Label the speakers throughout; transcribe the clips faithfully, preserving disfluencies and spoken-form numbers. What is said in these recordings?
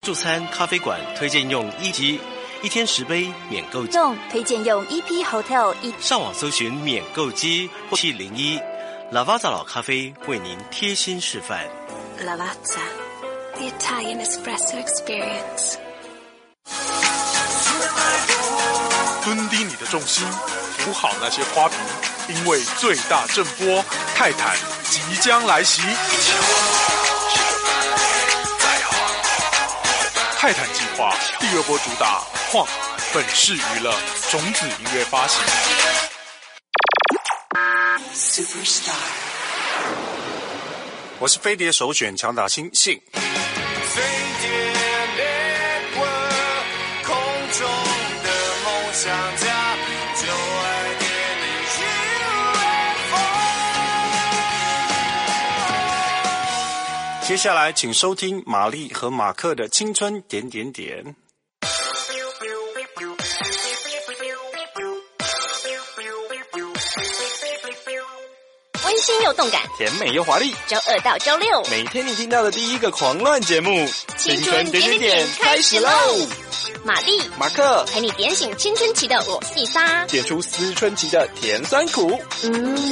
Speaker 1: 就餐咖啡馆推荐用一级，一天十杯免购机。
Speaker 2: 用推荐用 E P Hotel 一。
Speaker 1: 上网搜寻免购机或七零一，Lavazza 老咖啡为您贴心示范。
Speaker 3: Lavazza, the Italian espresso experience.
Speaker 4: 蹲低你的重心，扶好那些花瓶，因为最大震波泰坦即将来袭。泰坦计划第二波主打晃，本市娱乐种子音乐发行。
Speaker 5: Superstar， 我是飞碟首选强打星信。
Speaker 6: 飞碟 Network， 空中的梦想家，就爱给你 U F O。
Speaker 5: 接下来请收听玛丽和马克的青春点点点。
Speaker 7: 温馨又动感，
Speaker 8: 甜美又华丽。
Speaker 7: 周二到周六，
Speaker 8: 每天你听到的第一个狂乱节目，
Speaker 7: 青春点点点开始喽！玛丽、
Speaker 8: 马克
Speaker 7: 陪你点醒青春期的我细沙，
Speaker 8: 点出思春期的甜酸苦。
Speaker 7: 嗯。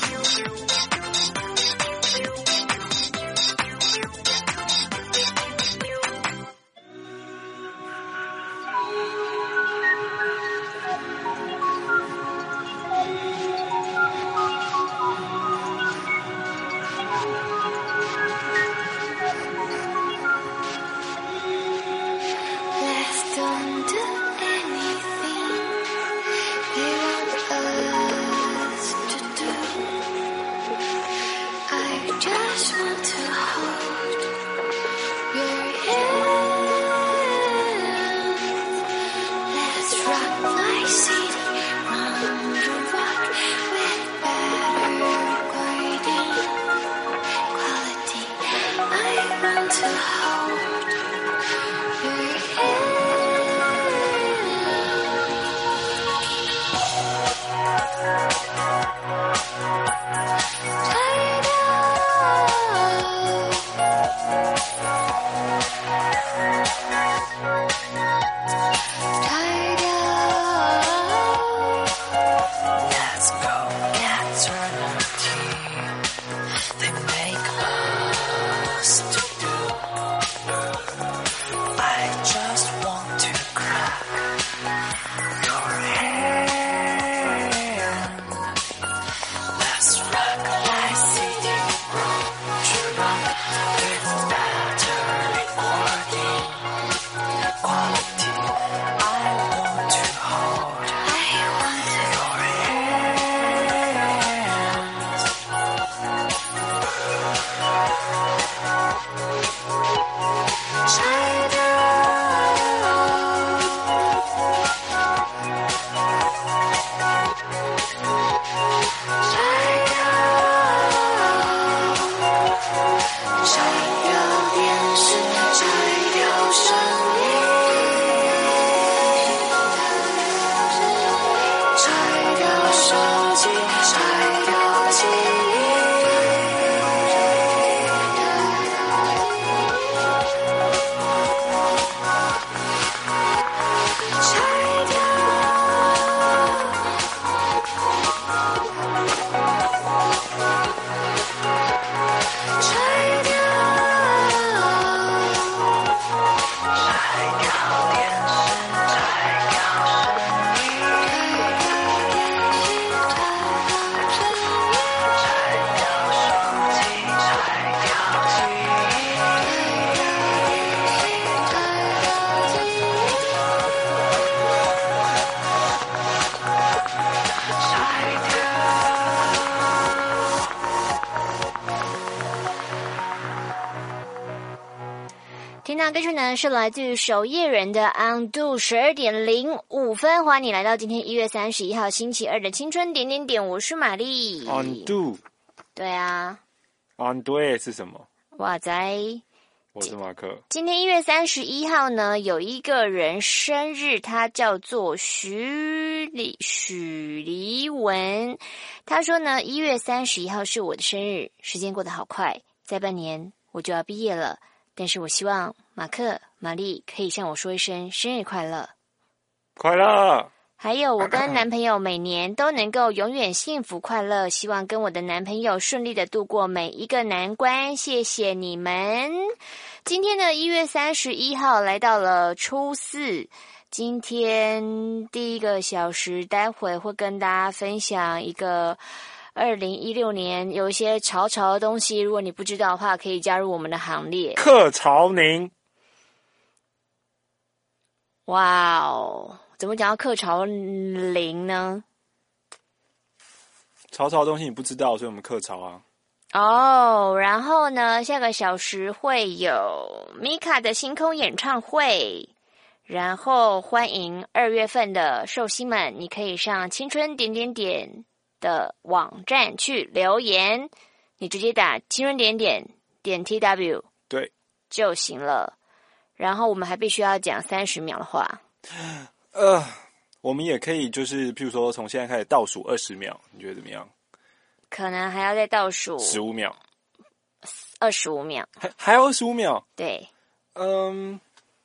Speaker 7: 听到歌曲呢是来自于守夜人的 Undo， 十二点零五分，欢迎你来到今天一月三十一号星期二的青春点点点，我是玛丽。
Speaker 8: Undo，
Speaker 7: 对啊
Speaker 8: ，Undo 是什么？
Speaker 7: 哇塞，
Speaker 8: 我是马克。
Speaker 7: 今天一月三十一号呢，有一个人生日，他叫做徐李许黎文。他说呢，一月三十一号是我的生日，时间过得好快，再半年我就要毕业了。但是我希望马克玛丽可以向我说一声生日快乐。
Speaker 8: 快乐！
Speaker 7: 还有，我跟男朋友每年都能够永远幸福快乐，希望跟我的男朋友顺利的度过每一个难关，谢谢你们。今天的一月三十一号来到了初四，今天第一个小时，待会会跟大家分享一个二零一六年有一些潮潮的东西，如果你不知道的话，可以加入我们的行列。
Speaker 8: 克潮宁，
Speaker 7: 哇哦！怎么讲到克潮零呢？
Speaker 8: 潮潮的东西你不知道，所以我们克潮啊。
Speaker 7: 哦，然后呢，下个小时会有米卡的星空演唱会，然后欢迎二月份的寿星们，你可以上青春点点点的网站去留言，你直接打青春点点点 T W
Speaker 8: 对
Speaker 7: 就行了。然后我们还必须要讲三十秒的话。
Speaker 8: 呃，我们也可以就是，譬如说从现在开始倒数二十秒，你觉得怎么样？
Speaker 7: 可能还要再倒数
Speaker 8: 十五秒，
Speaker 7: 二十五秒，
Speaker 8: 还还要二十五秒？
Speaker 7: 对，
Speaker 8: 嗯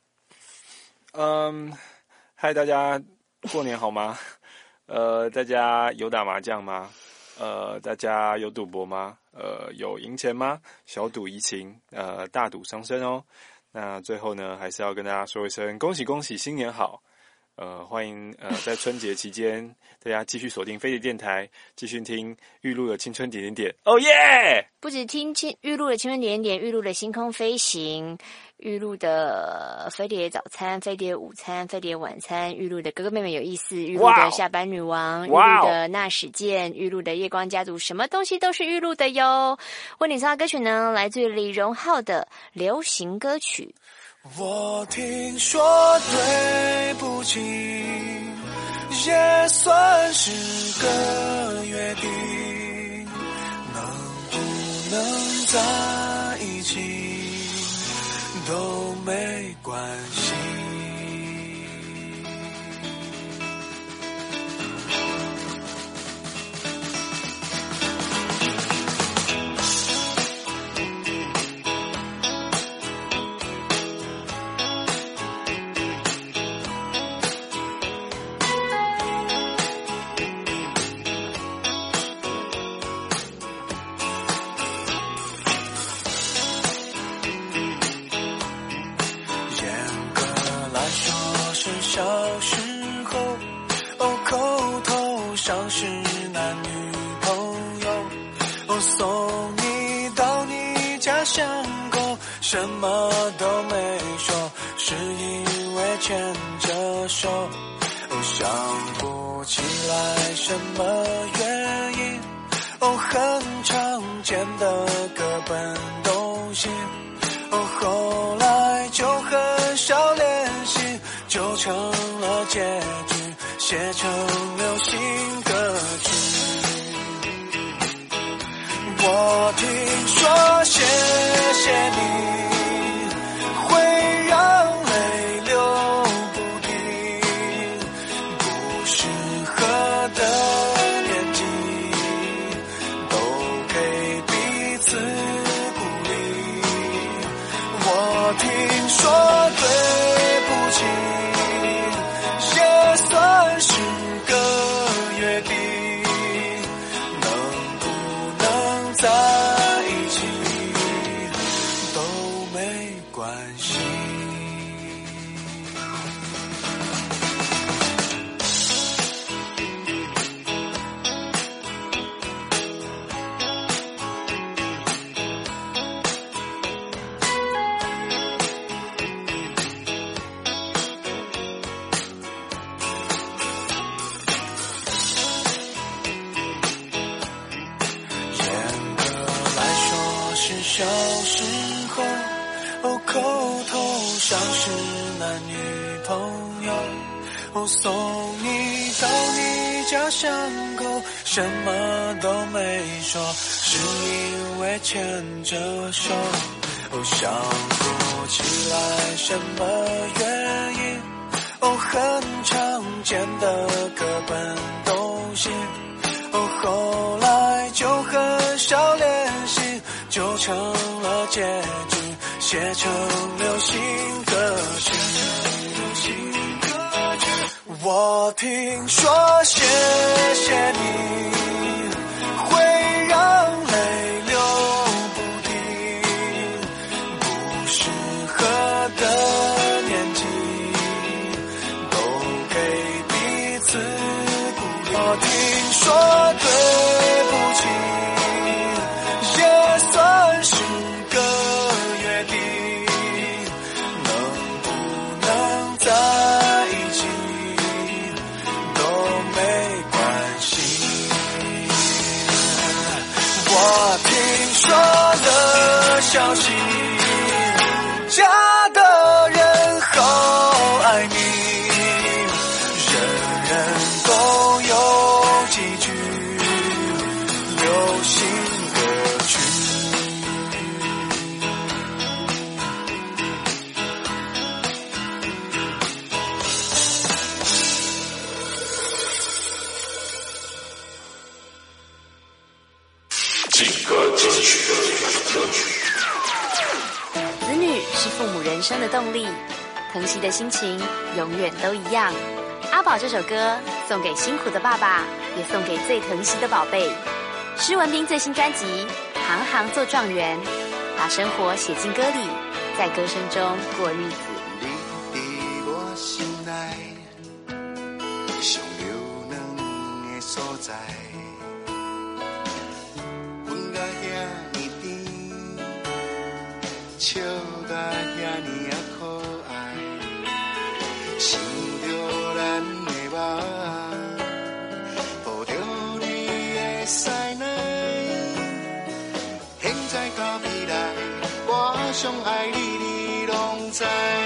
Speaker 8: 嗯，嗨，大家过年好吗？呃，大家有打麻将吗？呃，大家有赌博吗？呃，有赢钱吗？小赌怡情，呃，大赌伤身哦。那最后呢，还是要跟大家说一声恭喜恭喜，新年好！呃，欢迎呃，在春节期间，大家继续锁定飞碟电台，继续听玉露的青春点点点。哦耶！
Speaker 7: 不止听青玉露的青春点点点，玉露的星空飞行，玉露的飞碟早餐、飞碟午餐、飞碟晚餐，玉露的哥哥妹妹有意思，玉露的下班女王，玉露的那史剑，玉露的夜光家族，什么东西都是玉露的哟。为你送的歌曲呢，来自于李荣浩的流行歌曲。
Speaker 6: 我听说对不起也算是个约定，能不能在一起都没关系。小时候，哦，口头上是男女朋友，哦，送你到你家巷口，什么都没说，是因为牵着手，哦，想不起来什么原因，哦，很常见的各奔东西，哦，后来就很少联系，就成了结局，写成流行歌曲。我听说谢谢你会让泪流不停，不适合的年纪都给彼此鼓励。我听说对不起也算是个约定，能不能在一起都没关系。小时候，哦，口头上是男女朋友，哦，送你到你家巷口，什么都没说，是因为牵着手，哦，想不起来什么原因，哦，很常见的各奔东西，哦，后来就很少联系，就成了结局，写成流行歌我听说谢谢你会让泪流不停，不适合的年纪都给彼此鼓励。我听说对不起也算是个约定，能不能在一起都没关系。我听说了消息，家的人好爱你，人人都有几句流行歌曲。
Speaker 2: 子女是父母人生的动力，疼惜的心情永远都一样。阿宝这首歌送给辛苦的爸爸，也送给最疼惜的宝贝。施文彬最新专辑《行行做状元》，把生活写进歌里，在歌声中过日子。
Speaker 6: 你在我心内上流两个所在，阮甲遐尼甜，笑甲遐尼啊可爱，想着咱的梦，抱着你的腮奶，现在到未来，我上爱你，你拢知。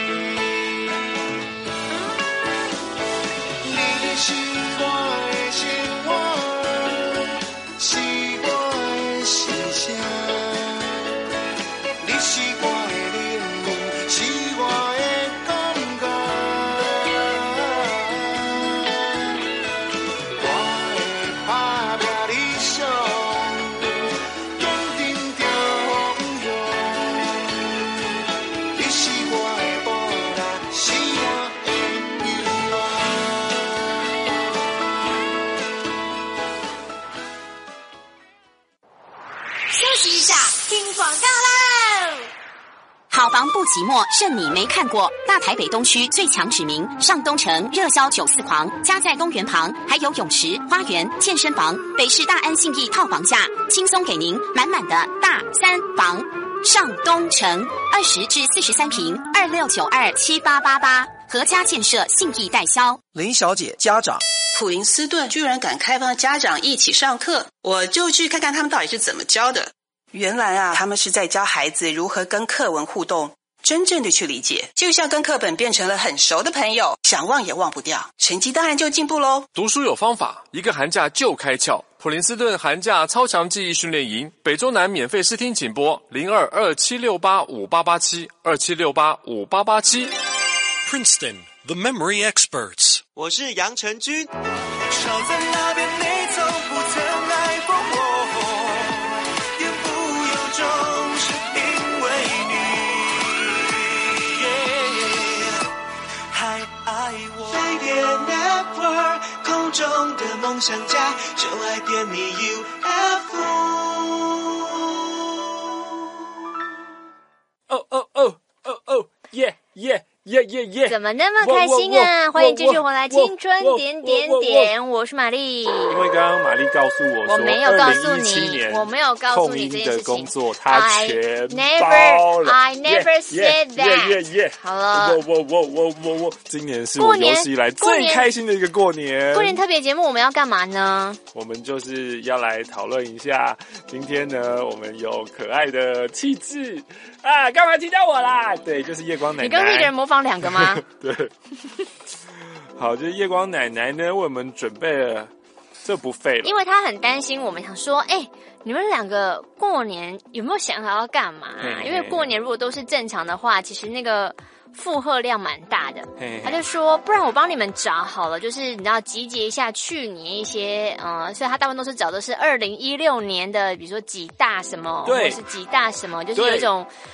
Speaker 6: 你是我的生活，是我的心声，你是我的灵魂，是我的感觉。我会打拼理想，坚定着方向。你是我的宝藏，是我的希望。
Speaker 2: 休息一下，听广告喽。
Speaker 9: 好房不寂寞，剩你没看过。大台北东区最强指名上东城热销九四狂，家在公园旁，还有泳池、花园、健身房。北市大安信义套房价，轻松给您满满的大三房。上东城二十至四十三坪，二六九二七八八八，合家建设信义代销。
Speaker 10: 林小姐，家长。
Speaker 11: 普林斯顿居然敢开放家长一起上课，我就去看看他们到底是怎么教的。原来啊，他们是在教孩子如何跟课文互动，真正的去理解，就像跟课本变成了很熟的朋友，想忘也忘不掉，成绩当然就进步咯。
Speaker 12: 读书有方法，一个寒假就开窍。普林斯顿寒假超强记忆训练营，北中南免费试听请拨零二二七六八五八八七二七六八五八八七。
Speaker 13: Princeton, the memory experts。
Speaker 14: 我是杨成军。
Speaker 6: 少在那边，你从不曾来过我，言不由衷，是因为你、yeah, 还爱我。飞碟 Network 空中的梦想家，就爱点你 U F O。
Speaker 8: 哦哦哦哦哦，耶耶！耶耶耶！
Speaker 7: 怎么那么开心啊？欢迎继续回来，青春点点点，我是玛丽。
Speaker 8: 因为刚刚玛丽告诉我说，
Speaker 7: 我没有告诉你，我没有告诉你这件事情。
Speaker 8: 工作她全包了
Speaker 7: I never said that。
Speaker 8: 耶耶耶！
Speaker 7: 好了，
Speaker 8: 我我我我我我，今年是我有史以来最开心的一个过年。
Speaker 7: 过年特别节目我们要干嘛呢？
Speaker 8: 我们就是要来讨论一下，今天呢，我们有可爱的气质啊，干嘛提到我啦？对，就是夜光奶奶。
Speaker 7: 你刚是一个人模仿两个吗？
Speaker 8: 对，好，就是夜光奶奶呢为我们准备了这不废了，
Speaker 7: 因为她很担心我们，想说，哎、欸，你们两个过年有没有想好要干嘛、啊？因为过年如果都是正常的话，其实那个负荷量蛮大的。他就说，不然我帮你们找好了，就是你知道集结一下去年一些，呃，所以他大部分都是找的是二零一六年的，比如说几大什么，或者是几大什么，就是有一种。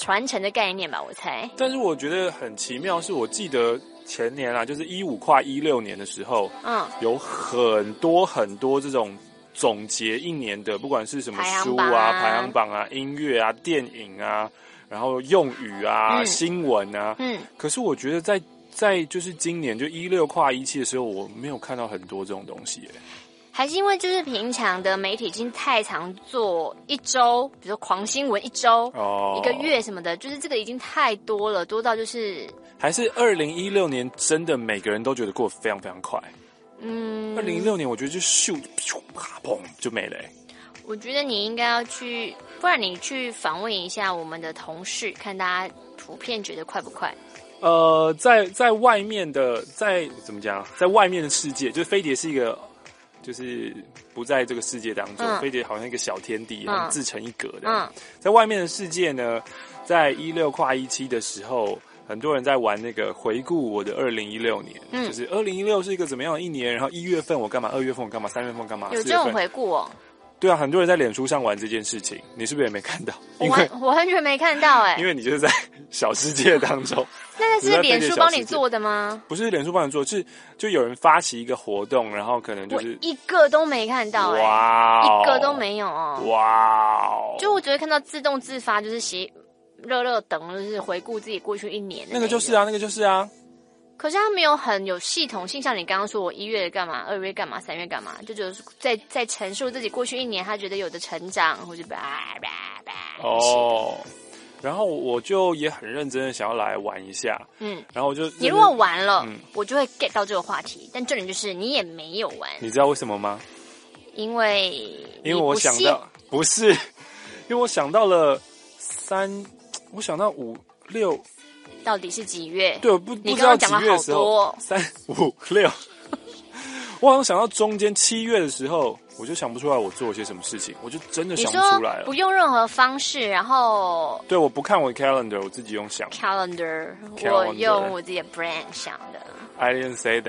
Speaker 7: 传承的概念吧，我猜。
Speaker 8: 但是我觉得很奇妙，是我记得前年啊，就是一五跨一六年的时候，嗯，有很多很多这种总结一年的，不管是什么书啊、排行榜啊、音乐啊、电影啊，然后用语啊、嗯、新闻啊，嗯。可是我觉得在在就是今年就一六跨一七的时候，我没有看到很多这种东西耶。
Speaker 7: 还是因为就是平常的媒体已经太常做一周，比如说狂新闻一周、哦、一个月什么的，就是这个已经太多了，多到就是
Speaker 8: 还是二零一六年真的每个人都觉得过得非常非常快。嗯，二零一六年我觉得就咻啪砰就没了、欸。
Speaker 7: 我觉得你应该要去，不然你去访问一下我们的同事，看大家普遍觉得快不快。
Speaker 8: 呃，在在外面的，在怎么讲，在外面的世界，就是飞碟是一个。就是不在这个世界当中，嗯、飞碟好像一个小天地，嗯、自成一格的。嗯、在外面的世界呢，在一六跨一七的时候，很多人在玩那个回顾我的二零一六年，嗯、就是二零一六是一个怎么样的一年，然后一月份我干嘛，二月份我干嘛，三月份我干嘛，
Speaker 7: 有这种回顾哦。
Speaker 8: 对啊，很多人在脸书上玩这件事情，你是不是也没看到？
Speaker 7: 我完我完全没看到哎、欸，
Speaker 8: 因为你就是在小世界当中。
Speaker 7: 那是脸书帮你做的吗？
Speaker 8: 不是脸书帮你做，是就有人发起一个活动，然后可能就是
Speaker 7: 我一个都没看到、欸，哇、wow ，一个都没有哦，哇哦！就我只会看到自动自发，就是写热热等，就是回顾自己过去一年的
Speaker 8: 那, 那个就是啊，那个就是啊。
Speaker 7: 可是他没有很有系统性，像你刚刚说我一月干嘛，二月干嘛，三月干嘛，就就是在在陈述自己过去一年他觉得有的成长，或者叭叭叭。
Speaker 8: 哦，然后我就也很认真的想要来玩一下，嗯，然后我就
Speaker 7: 你如果玩了，嗯，我就会 get 到这个话题，但重点就是你也没有玩，
Speaker 8: 你知道为什么吗？
Speaker 7: 因为
Speaker 8: 因为我想到不是，因为我想到了三，我想到五六。
Speaker 7: 到底是几月？
Speaker 8: 对，我不不知道几月的时候，三五六，我好像想到中间七月的时候，我就想不出来我做了些什么事情，我就真的想不出来了。
Speaker 7: 不用任何方式，然后
Speaker 8: 对，我不看我的 calendar， 我自己用想
Speaker 7: calendar， 我用我自己的 brain 想的。
Speaker 8: I didn't say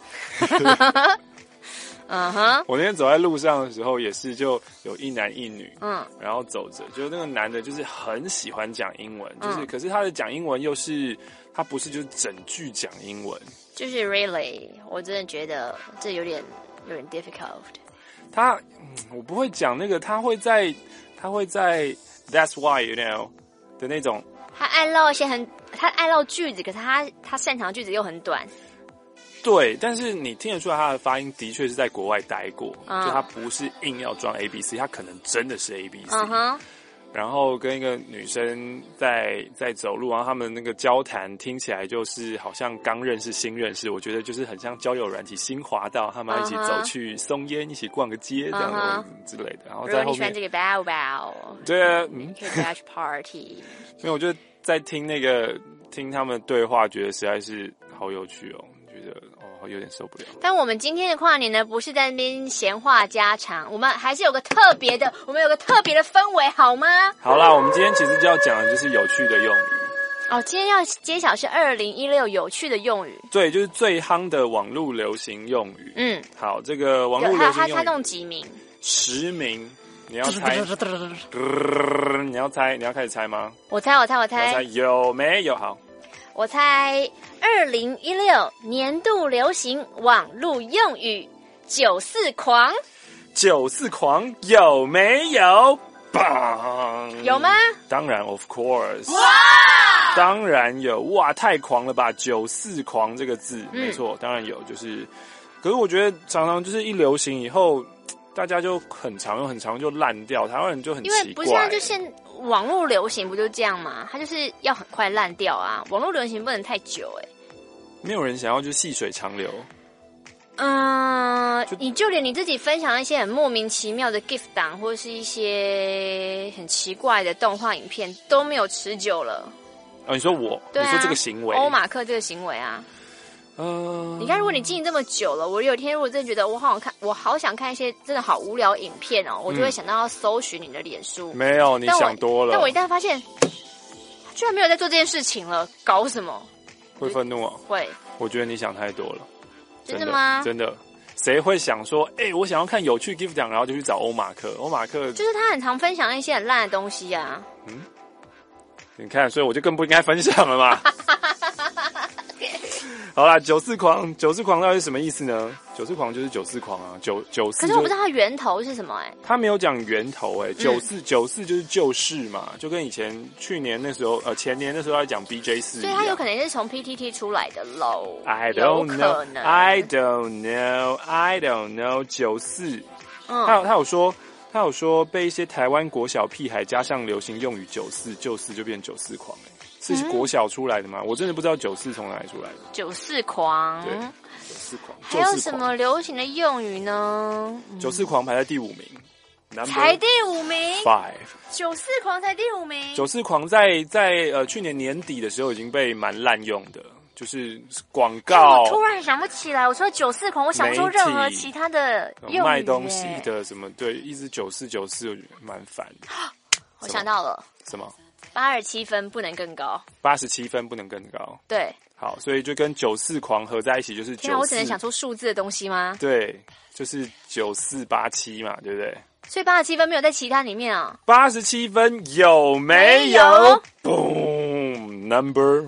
Speaker 8: that 。嗯哼，我那天走在路上的时候，也是就有一男一女，嗯，然后走着，就那个男的，就是很喜欢讲英文，就是，嗯、可是他的讲英文又是，他不是就是整句讲英文，
Speaker 7: 就是 really， 我真的觉得这有点有点 difficult。
Speaker 8: 他，嗯，我不会讲那个，他会在，他会在 That's why you know 的那种，
Speaker 7: 他爱唠一些很，他爱唠句子，可是他他擅长的句子又很短。
Speaker 8: 对，但是你听得出来他的发音的确是在国外待过，嗯、就他不是硬要装 A B C， 他可能真的是 A B C。嗯、然后跟一个女生在在走路，然后他们那个交谈听起来就是好像刚认识新认识，我觉得就是很像交友软体新滑到，他们一起走去松烟，一起逛个街这样的之类的。然后在后面，如果你喜欢
Speaker 7: 这个 bow bow，
Speaker 8: 对啊，嗯，
Speaker 7: 可以 crash party。
Speaker 8: 没有，我就在听那个听他们对话，觉得实在是好有趣哦。觉得哦有点受不了。
Speaker 7: 但我们今天的跨年呢，不是在那边闲话家常，我们还是有个特别的，我们有个特别的氛围，好吗？
Speaker 8: 好啦，我们今天其实就要讲的就是有趣的用语。
Speaker 7: 哦，今天要揭晓是二零一六有趣的用语。
Speaker 8: 对，就是最夯的网络流行用语。嗯，好，这个网络流行用语，
Speaker 7: 他他弄几名？
Speaker 8: 十名。你要猜？你要猜？你要开始猜吗？
Speaker 7: 我猜，我猜，我猜。
Speaker 8: 猜有没有？好。
Speaker 7: 我猜二零一六年度流行网络用语九四狂。
Speaker 8: 九四狂有没有？棒！
Speaker 7: 有吗？
Speaker 8: 当然 ，of course。哇！当然有哇！太狂了吧！九四狂这个字，嗯、没错，当然有。就是，可是我觉得常常就是一流行以后，大家就很常用，很常就烂掉。台湾人就很奇怪，
Speaker 7: 因为不是啊，就现。网络流行不就这样吗？它就是要很快烂掉啊！网络流行不能太久哎、欸。
Speaker 8: 没有人想要就细水长流。
Speaker 7: 嗯，就你就连你自己分享一些很莫名其妙的 GIF 档，或者是一些很奇怪的动画影片都没有持久了。
Speaker 8: 哦，你说我？对啊、你说这个行为？
Speaker 7: 欧马克这个行为啊。嗯，你看，如果你经营这么久了，我有一天如果真的觉得我好想看，我好想看一些真的好无聊影片哦，我就会想到要搜寻你的脸书。
Speaker 8: 没有，你想多了。
Speaker 7: 但我一旦发现，居然没有在做这件事情了，搞什么？
Speaker 8: 会愤怒啊！
Speaker 7: 会。
Speaker 8: 我觉得你想太多了。
Speaker 7: 真的吗？
Speaker 8: 真的。谁会想说，哎、欸，我想要看有趣 gift 档，然后就去找欧马克？欧马克
Speaker 7: 就是他很常分享一些很烂的东西啊。嗯。
Speaker 8: 你看，所以我就更不应该分享了嘛。好啦，九四狂，九四狂到底是什么意思呢？九四狂就是九四狂啊，九九四。
Speaker 7: 可是我不知道它源头是什么哎、欸。
Speaker 8: 他没有讲源头哎、欸，九四九四就是旧事嘛，就跟以前去年那时候呃前年那时候在讲 B J 四，
Speaker 7: 所以它有可能是从 P T T 出来的喽。
Speaker 8: I don't know, I don't know, I don't know。九四，嗯，他有他有说。他有说被一些台湾国小屁孩加上流行用语九四，九四就变九四狂、欸，是国小出来的吗？嗯、我真的不知道九四从哪里出来的。
Speaker 7: 九四狂，
Speaker 8: 对，九四狂。
Speaker 7: 还有什么流行的用语呢？
Speaker 8: 九四狂排在第五名，
Speaker 7: 才第五名
Speaker 8: ，five。
Speaker 7: 九四狂才第五名。
Speaker 8: 九四狂在在呃去年年底的时候已经被蛮滥用的。就是广告，
Speaker 7: 我突然想不起来。我说九四狂，我想不出任何其他的用语。
Speaker 8: 卖东西的什么？对，一直九四九四，我觉得蛮烦的。
Speaker 7: 我想到了，
Speaker 8: 什么？
Speaker 7: 八十七分不能更高。
Speaker 8: 八十七分不能更高。
Speaker 7: 对。
Speaker 8: 好，所以就跟九四狂合在一起，就是九四。天啊，
Speaker 7: 我只能想出数字的东西吗？
Speaker 8: 对，就是九四八七嘛，对不对？
Speaker 7: 所以八十七分没有在其他里面啊。
Speaker 8: 八十七分有没有 ？Boom number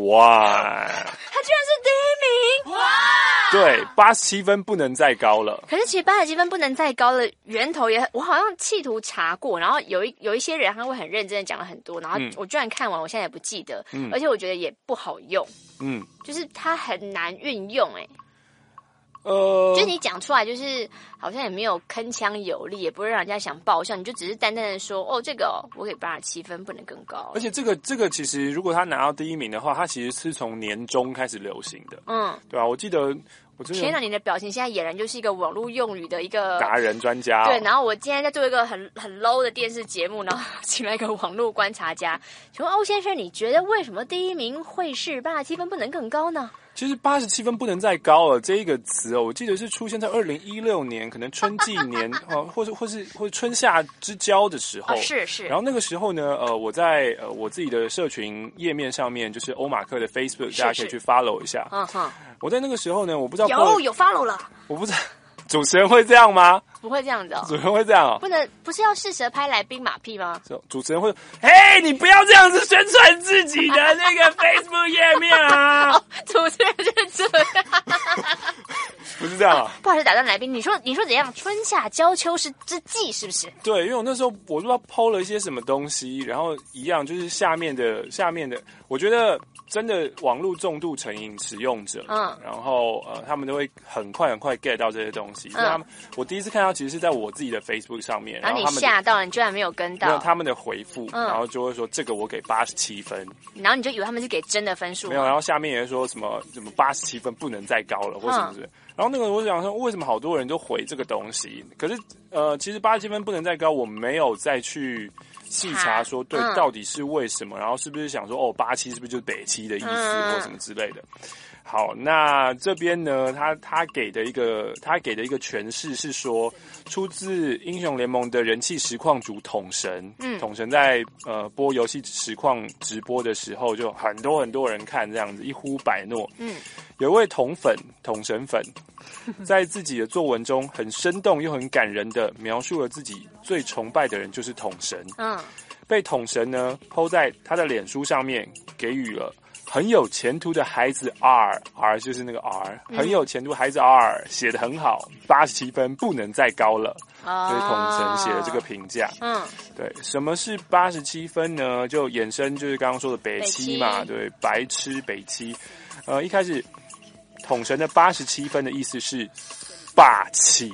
Speaker 8: one。
Speaker 7: 他居然是第一名！哇！
Speaker 8: 对，八十七分不能再高了。
Speaker 7: 可是其实八十七分不能再高的源头也，我好像企图查过，然后有一有一些人他会很认真的讲了很多，然后我居然看完，我现在也不记得，嗯、而且我觉得也不好用，嗯，就是它很难运用、欸，哎。呃，就是你讲出来，就是好像也没有铿锵有力，也不会让人家想爆笑，你就只是淡淡的说，哦，这个、哦、我给八十七分，不能更高。
Speaker 8: 而且这个这个其实，如果他拿到第一名的话，他其实是从年中开始流行的，嗯，对吧、啊？我记得我真的，
Speaker 7: 天哪，你的表情现在俨然就是一个网络用语的一个
Speaker 8: 达人专家、哦。
Speaker 7: 对，然后我今天在做一个很很 low 的电视节目，然后请来一个网络观察家，请问欧先生，你觉得为什么第一名会是八十七分不能更高呢？
Speaker 8: 其实八十七分不能再高了这一个词哦，我记得是出现在二零一六年，可能春季年哦，或者或是或者春夏之交的时候，
Speaker 7: 哦、是是。
Speaker 8: 然后那个时候呢，呃，我在呃我自己的社群页面上面，就是欧马克的 Facebook， 大家可以去 follow 一下。嗯哼。我在那个时候呢，我不知道
Speaker 7: 有有 follow 了，
Speaker 8: 我不知道主持人会这样吗？
Speaker 7: 不会这样子哦，
Speaker 8: 主持人会这样哦，
Speaker 7: 不能不是要适时拍来宾马屁吗？
Speaker 8: 主持人会，嘿，你不要这样子宣传自己的那个 Facebook 页面啊！
Speaker 7: 哦、主持人就是这样，
Speaker 8: 不是这样啊？
Speaker 7: 不好意思打断来宾，你说你说怎样？春夏交秋是之际，是不是？
Speaker 8: 对，因为我那时候我不知道 po 了一些什么东西，然后一样就是下面的下面的，我觉得真的网络重度成瘾使用者，嗯，然后呃，他们都会很快很快 get 到这些东西。嗯，他们我第一次看到其实是在我自己的 Facebook 上面，
Speaker 7: 然后你吓到了，你居然没有跟到，
Speaker 8: 没有他们的回复，嗯、然后就会说这个我给八十七分，
Speaker 7: 然后你就以为他们是给真的分数，
Speaker 8: 没有，然后下面也说什么什么八十七分不能再高了，或什么之类。嗯，然后那个我想说，为什么好多人都回这个东西？可是呃，其实八十七分不能再高，我没有再去细查说对、嗯、到底是为什么，然后是不是想说哦，八七是不是就是北七的意思、嗯、或什么之类的。好，那这边呢，他他给的一个他给的一个诠释是说，出自英雄联盟的人气实况主统神，嗯，统神在呃播游戏实况直播的时候，就很多很多人看这样子，一呼百诺，嗯，有一位统粉统神粉，在自己的作文中很生动又很感人的描述了自己最崇拜的人就是统神，嗯，被统神呢 po 在他的脸书上面，给予了很有前途的孩子 R R 就是那个 R、嗯、很有前途孩子 R 写得很好，八十七分不能再高了，哦、所以统神写了这个评价。嗯，对，什么是八十七分呢？就衍生就是刚刚说的北七嘛，对，白痴北七。呃，一开始统神的八十七分的意思是霸气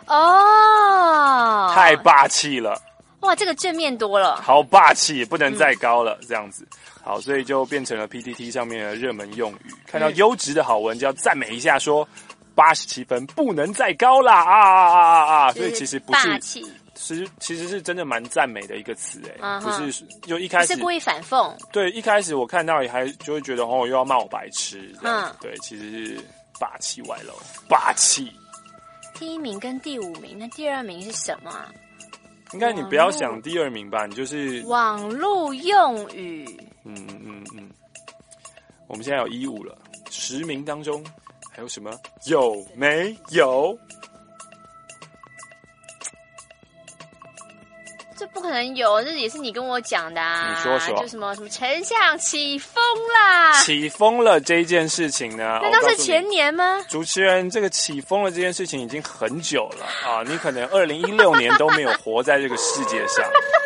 Speaker 8: 哦，太霸气了。
Speaker 7: 哇，这个正面多了，
Speaker 8: 好霸气，不能再高了，嗯、这样子。好，所以就变成了 P T T 上面的热门用语。看到优质的好文，就要赞美一下，说八十七分不能再高啦！啊啊啊啊啊！所以其实不是，其实其实是真的蛮赞美的一个词哎、欸， uh-huh, 不是就一开始
Speaker 7: 不是故意反讽。
Speaker 8: 对，一开始我看到也还就会觉得哦，又要骂我白痴。嗯，对，其实是霸气外露，霸气。
Speaker 7: 第一名跟第五名，那第二名是什么啊？
Speaker 8: 应该你不要想第二名吧，你就是
Speaker 7: 网络用语。
Speaker 8: 嗯嗯嗯，我们现在有一五了，十名当中还有什么？有没有？
Speaker 7: 这不可能能有，这也是你跟我讲的啊。
Speaker 8: 你说说，
Speaker 7: 就什么什么丞相起风啦，
Speaker 8: 起风了这一件事情呢？
Speaker 7: 难道是前年吗？
Speaker 8: 主持人，这个起风了这件事情已经很久了啊！你可能二零一六年都没有活在这个世界上。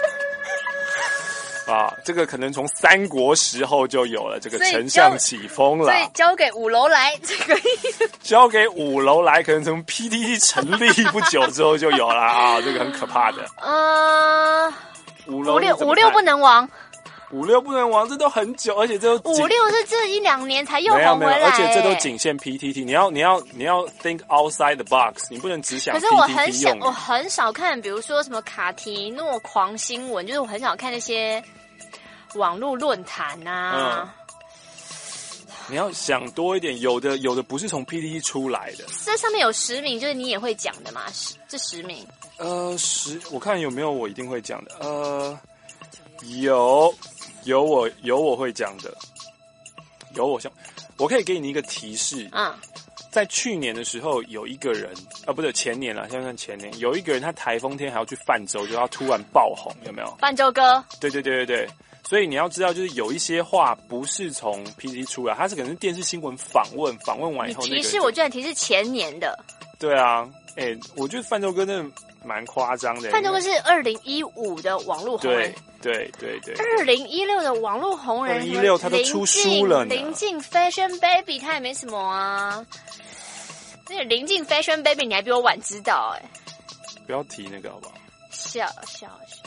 Speaker 8: 啊，这个可能从三国时候就有了这个丞相起风了，
Speaker 7: 所以交给五楼来这个
Speaker 8: 交给五楼来，可能从 P T T 成立不久之后就有了啊，这个很可怕的。
Speaker 7: 呃，
Speaker 8: 五楼
Speaker 7: 五六五六不能亡，
Speaker 8: 五六不能亡，这都很久，而且这都
Speaker 7: 五六是这一两年才又红回来、欸，
Speaker 8: 而且这都仅限 P T T， 你要你要你要 think outside the box， 你不能只想 P T T 用。
Speaker 7: 可是我很想，我很少看，比如说什么卡提诺狂新闻，就是我很少看那些。网络论坛啊、
Speaker 8: 嗯，你要想多一点，有的有的不是从 P T T 出来的。
Speaker 7: 这上面有十名，就是你也会讲的嘛？这十名，
Speaker 8: 呃，十，我看有没有我一定会讲的。呃，有有我有我会讲的，有我想，我可以给你一个提示。
Speaker 7: 嗯，
Speaker 8: 在去年的时候，有一个人啊，不对，前年啦，现在算前年，有一个人他台风天还要去泛舟，就他突然爆红，有没有？
Speaker 7: 泛舟哥，
Speaker 8: 对对对对对。所以你要知道，就是有一些话不是从 P T T 出来，它是可能是电视新闻访问，访问完以后、那個。
Speaker 7: 你提示我居然提示前年的。
Speaker 8: 对啊，哎、欸，我觉得泛舟哥真的蛮夸张的。
Speaker 7: 泛舟哥是二零一五的网络红人，
Speaker 8: 对对对对。
Speaker 7: 二零一六的网络红人，
Speaker 8: 二零一六他都出书了呢。
Speaker 7: 临近 Fashion Baby 他也没什么啊。那临近 Fashion Baby 你还比我晚知道哎、欸。
Speaker 8: 不要提那个好不好？
Speaker 7: 笑笑笑。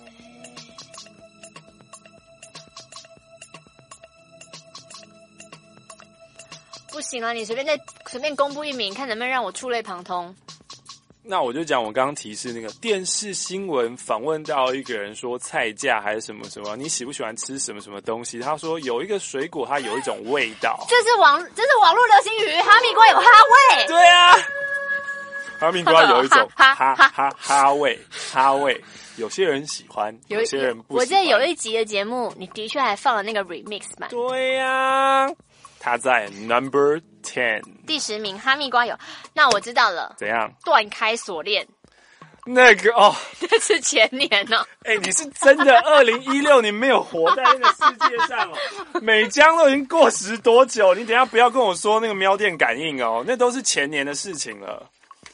Speaker 7: 不行啊！你随便再随便公布一名，看能不能让我触类旁通。
Speaker 8: 那我就讲我刚刚提示那个电视新闻访问到一个人说菜价还是什么什么，你喜不喜欢吃什么什么东西？他说有一个水果它有一种味道，
Speaker 7: 这是网这是网络流行语，哈密瓜有哈味。
Speaker 8: 对啊，哈密瓜有一种哈哈哈哈味哈味，有些人喜欢，有些人不喜欢。
Speaker 7: 我记得有一集的节目，你的确还放了那个 remix 版。
Speaker 8: 对呀、啊。他在 number ten
Speaker 7: 第十名，哈密瓜有。那我知道了。
Speaker 8: 怎样？
Speaker 7: 断开锁链。
Speaker 8: 那个哦，
Speaker 7: 那是前年哦。
Speaker 8: 哎、欸，你是真的二零一六年没有活在那个世界上哦。美江都已经过时多久？你等一下不要跟我说那个喵电感应哦，那都是前年的事情了。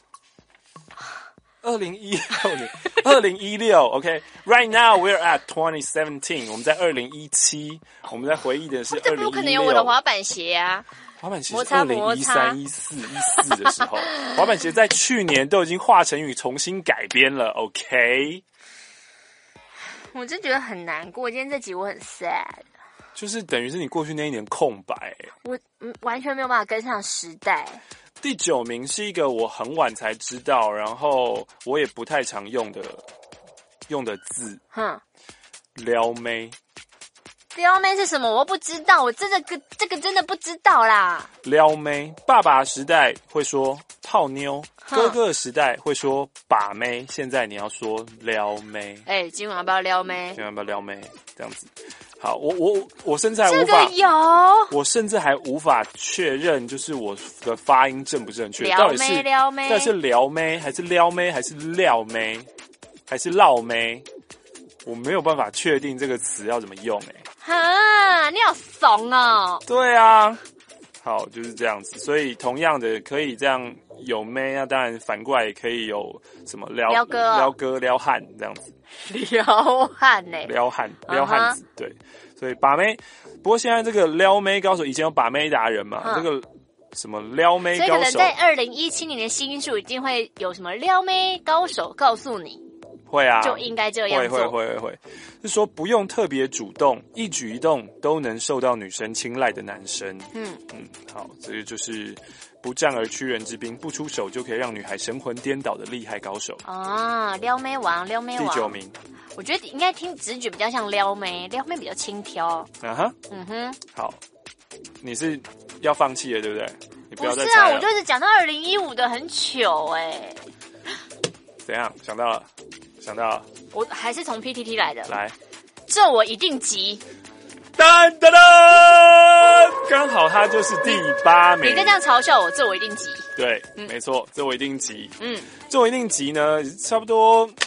Speaker 8: 二零一六年，二零一六 ，OK。Right now we're at twenty seventeen， 我们在二零一七，我们在回忆的是二零一六。
Speaker 7: 这不可能有我的滑板鞋啊！
Speaker 8: 滑板鞋是二零一三、一四、一四的时候，滑板鞋在去年都已经化成语重新改编了 ，OK。
Speaker 7: 我真觉得很难过，今天这集我很 sad。
Speaker 8: 就是等于是你过去那一年空白，
Speaker 7: 我嗯完全没有办法跟上时代。
Speaker 8: 第九名是一个我很晚才知道，然后我也不太常用的用的字，哼，撩妹。
Speaker 7: 撩妹是什么？我不知道，我真的个这个真的不知道啦。
Speaker 8: 撩妹，爸爸时代会说泡妞，哥哥时代会说把妹，现在你要说撩妹。
Speaker 7: 哎、欸，今晚要不要撩妹？
Speaker 8: 今晚要不要撩妹？这样子。好，我我我甚至还无法、
Speaker 7: 这个、有，
Speaker 8: 我甚至还无法确认，就是我的发音正不正确，
Speaker 7: 撩妹撩妹，
Speaker 8: 到底是撩妹还是撩妹还是撩妹还是烙妹？我没有办法确定这个词要怎么用、欸，哎，
Speaker 7: 哈，你好怂哦。
Speaker 8: 对啊，好，就是这样子，所以同样的可以这样有妹啊，当然反过来也可以有什么撩
Speaker 7: 撩哥、
Speaker 8: 撩哥、撩汉这样子。
Speaker 7: 撩汉呢、欸？
Speaker 8: 撩汉，撩汉子， uh-huh. 对，所以把妹。不过现在这个撩妹高手，以前有把妹达人嘛，嗯、这个什么撩妹高手，
Speaker 7: 所以可能在二零一七年的新书一定会有什么撩妹高手告诉你，
Speaker 8: 会啊，
Speaker 7: 就应该这样做，
Speaker 8: 会会会会，是说不用特别主动，一举一动都能受到女生青睐的男生。嗯嗯，好，这个就是不战而屈人之兵，不出手就可以让女孩神魂颠倒的厉害高手
Speaker 7: 啊！撩妹王，撩妹王，
Speaker 8: 第九名。
Speaker 7: 我觉得应该听直觉比较像撩妹，撩妹比较轻佻。啊哈，嗯哼，
Speaker 8: 好，你是要放弃了对不对？你不要再
Speaker 7: 猜了。不是啊，我就是讲到二零一五的很糗哎、欸。
Speaker 8: 怎样？想到了，想到了。
Speaker 7: 我还是从 P T T 来的。
Speaker 8: 来，
Speaker 7: 这我一定急。
Speaker 8: 噔噔噔，刚好他就是第八名。
Speaker 7: 你再这样嘲笑我，这我一定急。
Speaker 8: 对，嗯、没错，这我一定急。
Speaker 7: 嗯，
Speaker 8: 这我一定急呢，差不多。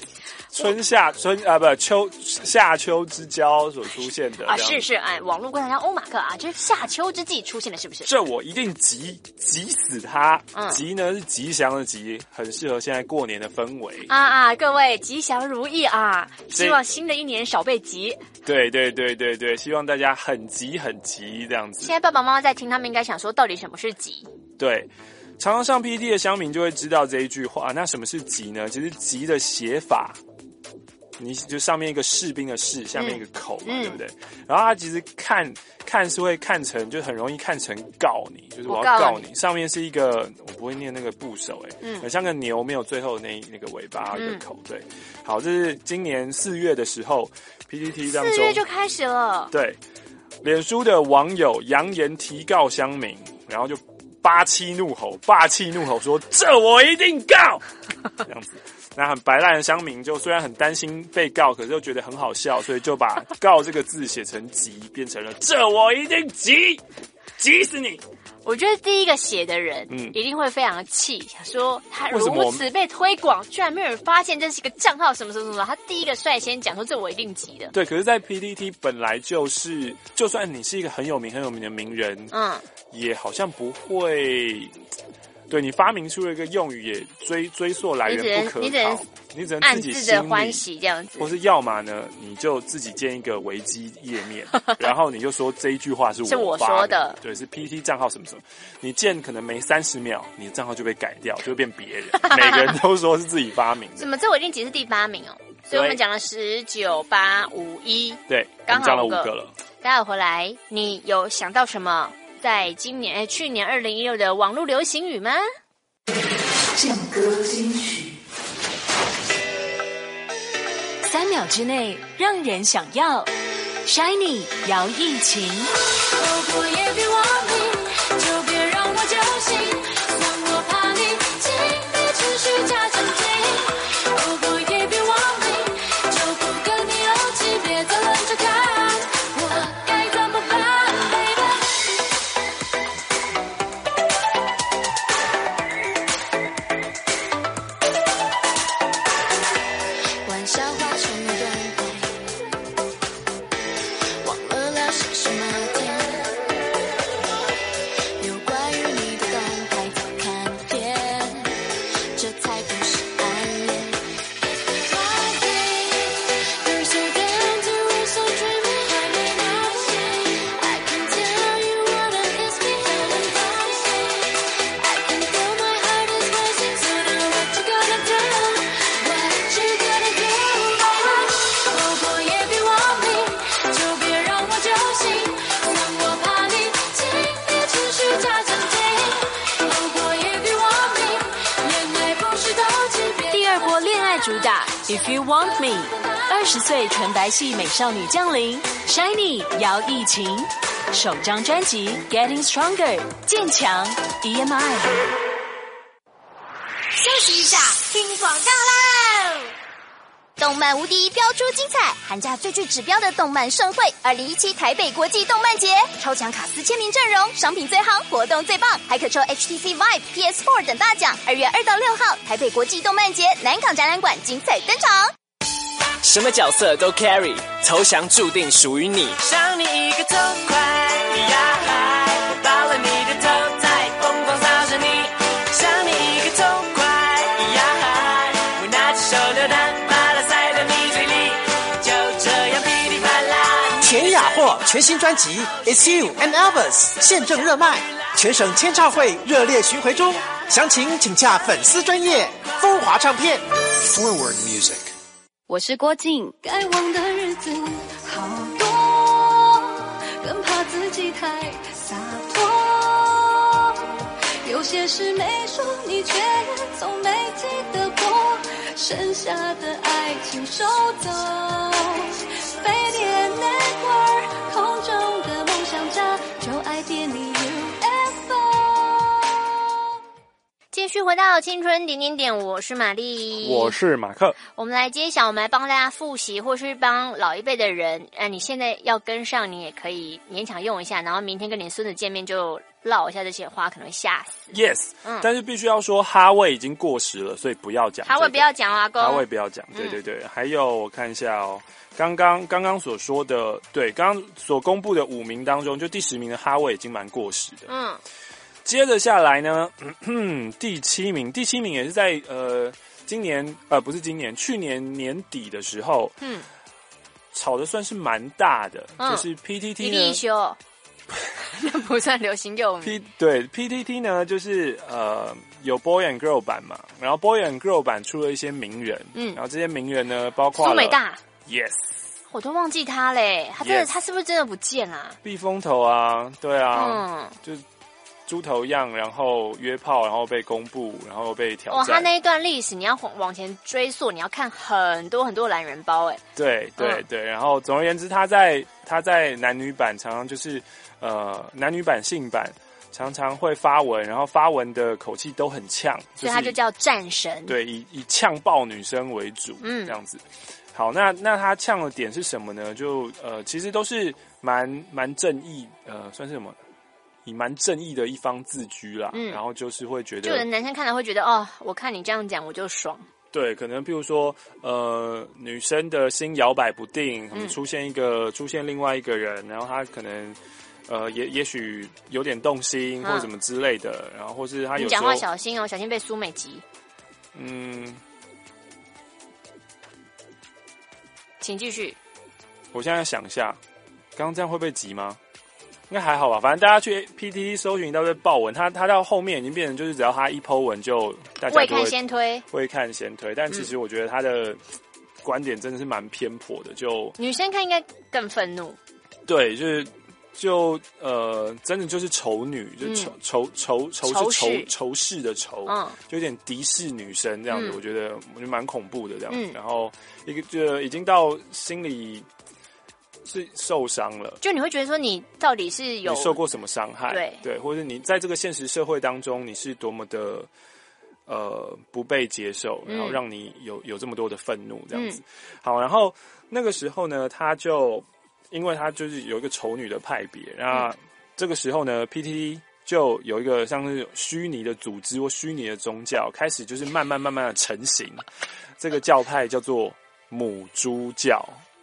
Speaker 8: 春夏春啊不秋夏秋之交所出现的
Speaker 7: 啊，是是哎，网络观察家欧马克啊，这是夏秋之际出现的，是不是？
Speaker 8: 这我一定急急死他！
Speaker 7: 嗯，
Speaker 8: 吉呢是吉祥的吉，很适合现在过年的氛围
Speaker 7: 啊啊！各位吉祥如意啊！希望新的一年少被急。
Speaker 8: 对对对对对，希望大家很急很急这样子。
Speaker 7: 现在爸爸妈妈在听，他们应该想说，到底什么是急？
Speaker 8: 对。常常上 P T T 的乡民就会知道这一句话。那什么是吉呢？其实吉的写法，你就上面一个士兵的士，下面一个口嘛，嗯、对不对？然后他其实看看是会看成，就很容易看成告你，就是我要告你。你上面是一个，我不会念那个部首，哎、嗯，很像个牛，没有最后那那个尾巴一个口。嗯、对，好，这是今年四月的时候 P T T 当中，
Speaker 7: 四月就开始了。
Speaker 8: 对，脸书的网友扬言提告乡民，然后就。霸气怒吼，霸气怒吼说：“这我一定告！”这样子，那很白烂的乡民就虽然很担心被告，可是又觉得很好笑，所以就把“告”这个字写成“急”，变成了“这我一定急，急死你！”
Speaker 7: 我觉得第一个写的人，嗯，一定会非常的气，说他如此被推广，居然没有人发现这是一个账号，什么什么什么，他第一个率先讲说这我一定急的。
Speaker 8: 对，可是，在 P T T 本来就是，就算你是一个很有名很有名的名人，嗯，也好像不会。对，你发明出了一个用语，也追追溯来源不可考，
Speaker 7: 你只能
Speaker 8: 你只能
Speaker 7: 暗
Speaker 8: 自己
Speaker 7: 自的欢喜这样子，
Speaker 8: 或是要么呢，你就自己建一个维基页面，然后你就说这一句话是我
Speaker 7: 是我说的，
Speaker 8: 对，是 P T T 账号什么什么，你建可能没三十秒，你的账号就被改掉，就会变别人，每个人都说是自己发明的。
Speaker 7: 什么？这我一定只是第八名哦，所以我们讲了十九八五一，
Speaker 8: 对，
Speaker 7: 刚好
Speaker 8: 讲了五个了。
Speaker 7: 待会回来，你有想到什么？在今年哎，去年二零一六的网络流行语吗？
Speaker 10: 正歌金曲，三秒之内让人想要 Shiny 姚艺琴。如果也别忘你，就别让我揪心，算我怕你轻易持续加整进。如果也别忘你，就不跟你怄气，别再愣着看，我该怎么办？If you want me， 二十岁纯白系美少女降临 ，Shiny 姚艺琴，首张专辑 Getting Stronger 渐强 E M I。
Speaker 7: 休息一下，听广告啦！动漫无敌，标出精彩！寒假最具指标的动漫盛会，二零一七台北国际动漫节，超强卡司签名阵容，商品最夯，活动最棒，还可抽 H T C Vive、P S 四 等大奖。二月二到六号，台北国际动漫节南港展览馆精彩登场。
Speaker 14: 什么角色都 carry， 投降注定属于你。
Speaker 6: 想你一个痛快呀嗨，我抱了你的头，再疯狂扫着你。想你一个痛快呀嗨，我拿起手榴弹，把它塞到你嘴里，就这样噼里啪啦。
Speaker 15: 田雅霍全新专辑 It's You and Elvis 现正热卖，全省签唱会热烈巡回中，详情请洽粉丝专页风华唱片。
Speaker 13: Forward Music。
Speaker 10: 我是郭靖，该忘的日子好多，更怕自己太洒脱。有些事没说，你却也从没记得过，剩下的爱情收走。飞碟 Network 空中的梦想家，就爱点你 U F O。
Speaker 7: 继续回到青春点点点，我是玛丽，
Speaker 8: 我是马克。
Speaker 7: 我们来揭晓，我们来帮大家复习，或是帮老一辈的人，呃，你现在要跟上，你也可以勉强用一下，然后明天跟你孙子见面就唠一下这些话，可能会吓死。
Speaker 8: Yes，
Speaker 7: 嗯，
Speaker 8: 但是必须要说哈味已经过时了，所以不要讲、这个。
Speaker 7: 哈味不要讲啊，公。
Speaker 8: 哈味不要讲，对对对。嗯、还有我看一下哦，刚刚刚刚所说的，对，刚刚所公布的五名当中，就第十名的哈味已经蛮过时的。嗯。接着下来呢，嗯、第七名，第七名也是在呃今年呃不是今年，去年年底的时候，嗯，炒的算是蛮大的，嗯、就是 P T T 呢，
Speaker 7: 一休，不算流行用语。
Speaker 8: P 对 P T T 呢，就是呃有 Boy and Girl 版嘛，然后 Boy and Girl 版出了一些名人，嗯，然后这些名人呢，包括
Speaker 7: 苏美大
Speaker 8: ，Yes，
Speaker 7: 我都忘记他嘞，他真的， yes. 他是不是真的不见啦、啊？
Speaker 8: 避风头啊，对啊，嗯，就。猪头样，然后约炮，然后被公布，然后被挑战。
Speaker 7: 哦，他那一段历史，你要往前追溯，你要看很多很多懒人包，哎。
Speaker 8: 对对、嗯、对，然后总而言之，他在他在男女版常常就是呃男女版性版常常会发文，然后发文的口气都很呛，
Speaker 7: 所以他就叫战神。
Speaker 8: 对，以以呛爆女生为主，嗯，这样子。好，那那他呛的点是什么呢？就呃，其实都是蛮蛮正义，呃，算是什么？以蛮正义的一方自居啦，嗯，然后就是会觉得，
Speaker 7: 就有的男生看了会觉得，哦，我看你这样讲我就爽。
Speaker 8: 对，可能譬如说，呃，女生的心摇摆不定，嗯，出现一个出现另外一个人，然后他可能，呃，也也许有点动心、嗯、或者什么之类的，然后或是他有时候
Speaker 7: 你讲话小心哦，小心被苏美吉。
Speaker 8: 嗯，
Speaker 7: 请继续。
Speaker 8: 我现在想一下，刚刚这样会被急吗？应该还好吧，反正大家去 P T T 搜寻一大堆爆文，他他到后面已经变成就是只要他一 po 文就大家都会
Speaker 7: 未看先推，
Speaker 8: 未看先推。但其实我觉得他的观点真的是蛮偏颇的，就
Speaker 7: 女生看应该更愤怒。
Speaker 8: 对，就是就呃，真的就是仇女，就仇仇仇仇是仇仇视的仇，嗯，就有点敌视女生这样子。嗯、我觉得我觉得蛮恐怖的这样子。嗯、然后一个就已经到心里。是受伤了，
Speaker 7: 就你会觉得说你到底是有
Speaker 8: 你受过什么伤害，
Speaker 7: 对
Speaker 8: 对，或者你在这个现实社会当中，你是多么的呃不被接受，然后让你有有这么多的愤怒这样子。嗯、好，然后那个时候呢，他就因为他就是有一个丑女的派别，那、嗯、这个时候呢 ，P T T 就有一个像是虚拟的组织或虚拟的宗教，开始就是慢慢慢慢的成型。这个教派叫做母猪教。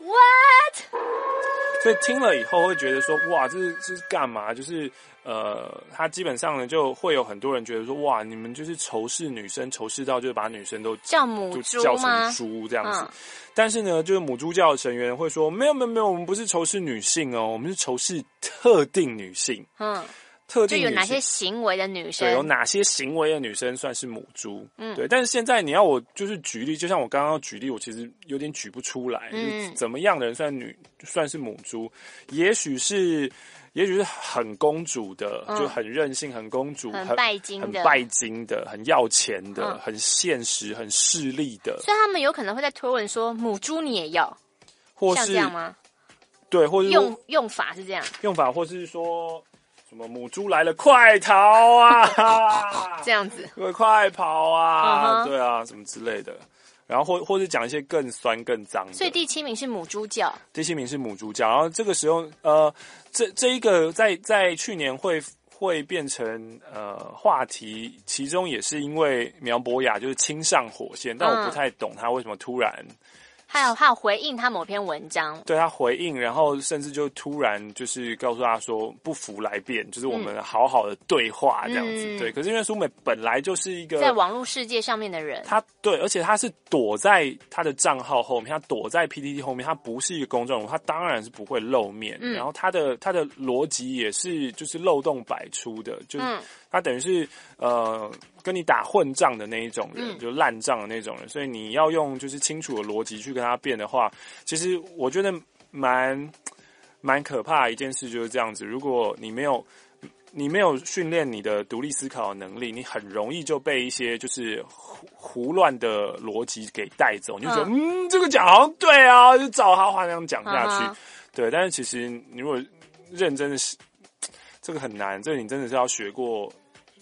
Speaker 7: What？
Speaker 8: 所以听了以后会觉得说，哇，这是这是干嘛？就是呃，他基本上呢就会有很多人觉得说，哇，你们就是仇视女生，仇视到就是把女生都
Speaker 7: 叫母猪
Speaker 8: 叫成猪这样子。嗯、但是呢，就是母猪教的成员会说，没有没有没有，我们不是仇视女性哦，我们是仇视特定女性。嗯。特定
Speaker 7: 就有哪些行为的女生？
Speaker 8: 对，有哪些行为的女生算是母猪？嗯，对。但是现在你要我就是举例，就像我刚刚举例，我其实有点举不出来。嗯，怎么样的人算女算是母猪？也许是，也许是很公主的，嗯、就很任性、很公主、
Speaker 7: 很拜金的、
Speaker 8: 很拜金的、很要钱的、嗯、很现实、很势利的。
Speaker 7: 所以他们有可能会在推文说：“母猪你也要？”
Speaker 8: 或是
Speaker 7: 像这样吗？
Speaker 8: 对，或是
Speaker 7: 用用法是这样。
Speaker 8: 用法，或是说。什么母猪来了，快逃啊！
Speaker 7: 这样子，
Speaker 8: 快跑啊！ Uh-huh. 对啊，什么之类的。然后或或是讲一些更酸更脏的。
Speaker 7: 所以第七名是母猪教。
Speaker 8: 第七名是母猪教。然后这个时候，呃，这这一个在在去年会会变成呃话题，其中也是因为苗博雅就是亲上火线，但我不太懂他为什么突然。
Speaker 7: 还有，还有回应他某篇文章，
Speaker 8: 对他回应，然后甚至就突然就是告诉他说不服来辩，就是我们好好的对话这样子。嗯、对，可是因为苏美本来就是一个
Speaker 7: 在网络世界上面的人，
Speaker 8: 他对，而且他是躲在他的账号后面，他躲在 P T T 后面，他不是一个公众人物，他当然是不会露面。嗯、然后他的他的逻辑也是就是漏洞百出的，就是他等于是呃。跟你打混仗的那一种人，嗯、就烂仗的那种人，所以你要用就是清楚的逻辑去跟他辩的话，其实我觉得蛮蛮可怕的一件事就是这样子。如果你没有你没有训练你的独立思考的能力，你很容易就被一些就是胡胡乱的逻辑给带走，你就觉得嗯, 嗯这个讲好像对啊，就照他话那样讲下去。嗯、对，但是其实你如果认真的，这个很难，这个你真的是要学过。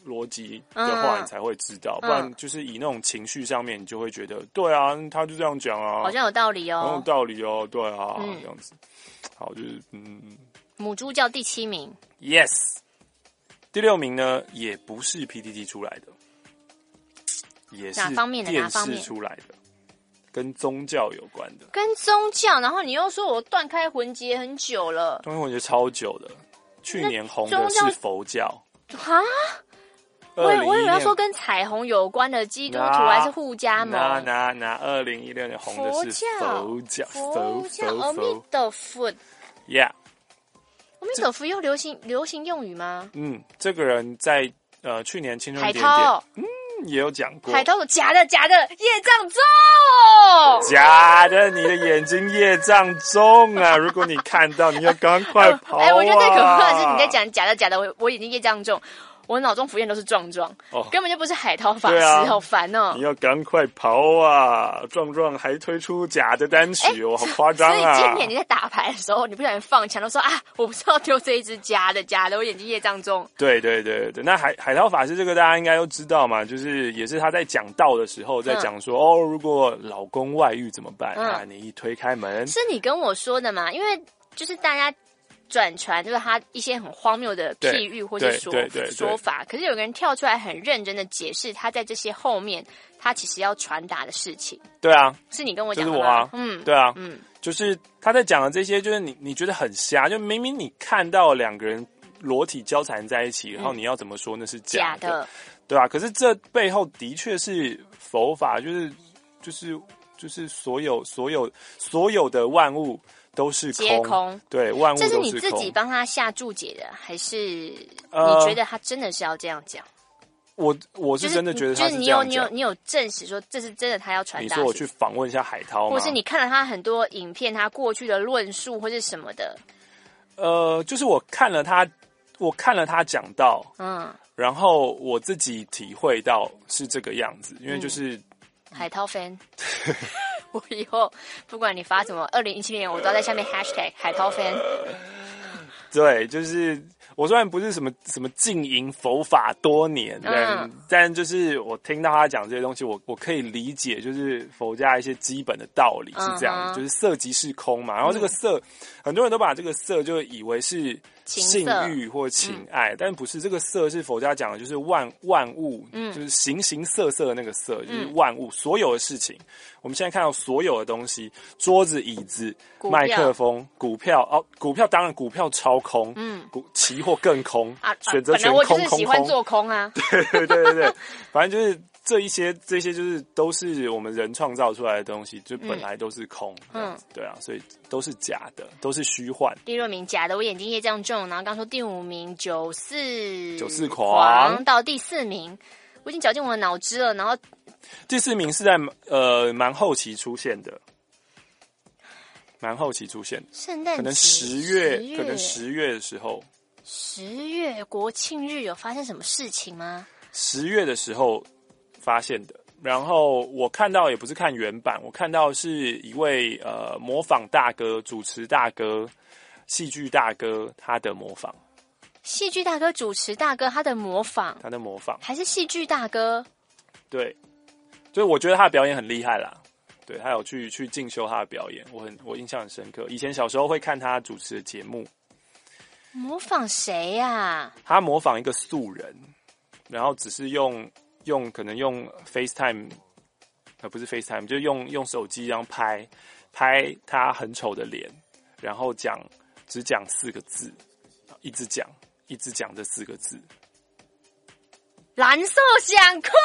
Speaker 8: 逻辑的话，
Speaker 7: 嗯
Speaker 8: 你才会知道，
Speaker 7: 嗯
Speaker 8: 不然就是以那种情绪上面，你就会觉得，对啊，他就这样讲啊，
Speaker 7: 好像有道理
Speaker 8: 很有
Speaker 7: 哦。
Speaker 8: 道理哦，对啊，
Speaker 7: 嗯
Speaker 8: 这样子。好，就是嗯
Speaker 7: 母猪叫第七名，
Speaker 8: ，yes。第六名呢，也不是 P T T 出来的，也是
Speaker 7: 哪方面的
Speaker 8: 电
Speaker 7: 哪方面
Speaker 8: 视出来的，跟宗教有关的。
Speaker 7: 跟宗教，然后你又说我断开魂结很久了，
Speaker 8: 中间我觉得超久的，去年红的
Speaker 7: 宗教
Speaker 8: 是佛教。
Speaker 7: 啊？我
Speaker 8: 二零一
Speaker 7: 我以为要
Speaker 8: 六
Speaker 7: 说跟彩虹有关的基督徒
Speaker 8: 那
Speaker 7: 还是互加盟？
Speaker 8: 那那那二零一六年红的是佛教，
Speaker 7: 佛教，阿弥陀佛。
Speaker 8: ，Yeah。
Speaker 7: 阿弥陀佛又流行流行用语吗？
Speaker 8: 嗯，这个人在呃去年青春
Speaker 7: 海
Speaker 8: 点点，
Speaker 7: 涛，
Speaker 8: 嗯，也有讲过。
Speaker 7: 海涛有假的假的业障重，
Speaker 8: 假的，你的眼睛业障重啊！如果你看到，你要赶快跑啊！
Speaker 7: 哎，我觉得最可怕的是你在讲假的假的，我我眼睛业障重，我脑中浮现都是壮壮，
Speaker 8: 哦
Speaker 7: 根本就不是海涛法师，
Speaker 8: 对啊
Speaker 7: 好烦哦！
Speaker 8: 你要赶快跑啊！壮壮还推出假的单曲哦，好夸张啊！
Speaker 7: 所以今年你在打牌的时候，你不小心放枪，都说啊，我不知道丢这一只假的假的，我眼睛业障重。
Speaker 8: 对对对对，那海海涛法师这个大家应该都知道嘛，就是也是他在讲道的时候在讲说、嗯、哦，如果老公外遇怎么办、嗯、啊？你一推开门，
Speaker 7: 是你跟我说的嘛？因为就是大家转传就是他一些很荒谬的譬喻或是说说法，可是有个人跳出来很认真的解释他在这些后面他其实要传达的事情。
Speaker 8: 对啊，
Speaker 7: 是你跟我讲的吗？
Speaker 8: 就是我啊，
Speaker 7: 嗯，
Speaker 8: 对啊，
Speaker 7: 嗯，
Speaker 8: 就是他在讲的这些，就是你你觉得很瞎，就明明你看到两个人裸体交缠在一起，然后你要怎么说那是假的，
Speaker 7: 假的，
Speaker 8: 对啊，可是这背后的确是佛法，就是就是就是所有所有所有的万物都是空，
Speaker 7: 空
Speaker 8: 对，万物都是空。
Speaker 7: 这是你自己帮他下注解的，还是你觉得他真的是要这样讲？呃、
Speaker 8: 我我是真的觉得他是
Speaker 7: 就是你有你有你有证实说这是真的，他要传达。
Speaker 8: 你说我去访问一下海涛吗？
Speaker 7: 或是你看了他很多影片，他过去的论述或是什么的？
Speaker 8: 呃，就是我看了他，我看了他讲到，
Speaker 7: 嗯，
Speaker 8: 然后我自己体会到是这个样子，因为就是、
Speaker 7: 嗯、海涛 fan。我以后不管你发什么，二零一七年我都要在下面 hashtag 海涛 fan。
Speaker 8: 对，就是我虽然不是什么什么浸淫佛法多年，但、嗯、但就是我听到他讲这些东西，我我可以理解，就是佛家一些基本的道理是这样，嗯、就是色即是空嘛。然后这个色，嗯、很多人都把这个色就以为是性欲或情爱，嗯、但不是，这个色是佛家讲的，就是万万物，嗯、就是形形色色的那个色，就是万物、嗯、所有的事情。我们现在看到所有的东西，桌子、椅子、麦克风、股票哦，股票当然股票超空，嗯，股期货更空啊，选择权空空空。本来我就是喜欢
Speaker 7: 做空啊，
Speaker 8: 对对对对对，反正就是这一些这些就是都是我们人创造出来的东西，就本来都是空，嗯，对啊，所以都是假的，都是虚幻。
Speaker 7: 第六名假的，我眼睛业障重，然后刚说第五名九四
Speaker 8: 九四狂，
Speaker 7: 到第四名。我已经绞尽我的脑汁了，然后
Speaker 8: 第四名是在呃蛮后期出现的，蛮后期出现的，
Speaker 7: 圣诞
Speaker 8: 可能十月，可能十月的时候，
Speaker 7: 十月国庆日有发生什么事情吗？
Speaker 8: 十月的时候发现的，然后我看到也不是看原版，我看到是一位呃模仿大哥、主持大哥、戏剧大哥他的模仿。
Speaker 7: 戏剧大哥、主持大哥，他的模仿，
Speaker 8: 他的模仿，
Speaker 7: 还是戏剧大哥？
Speaker 8: 对，所以我觉得他的表演很厉害啦。对，他有去去进修他的表演，我很我印象很深刻。以前小时候会看他主持的节目。
Speaker 7: 模仿谁呀、啊？
Speaker 8: 他模仿一个素人，然后只是用用可能用 FaceTime， 呃不是 FaceTime， 就是用用手机然后拍拍他很丑的脸，然后讲只讲四个字，一直讲。一直讲这四个字，
Speaker 7: 蓝色想哭。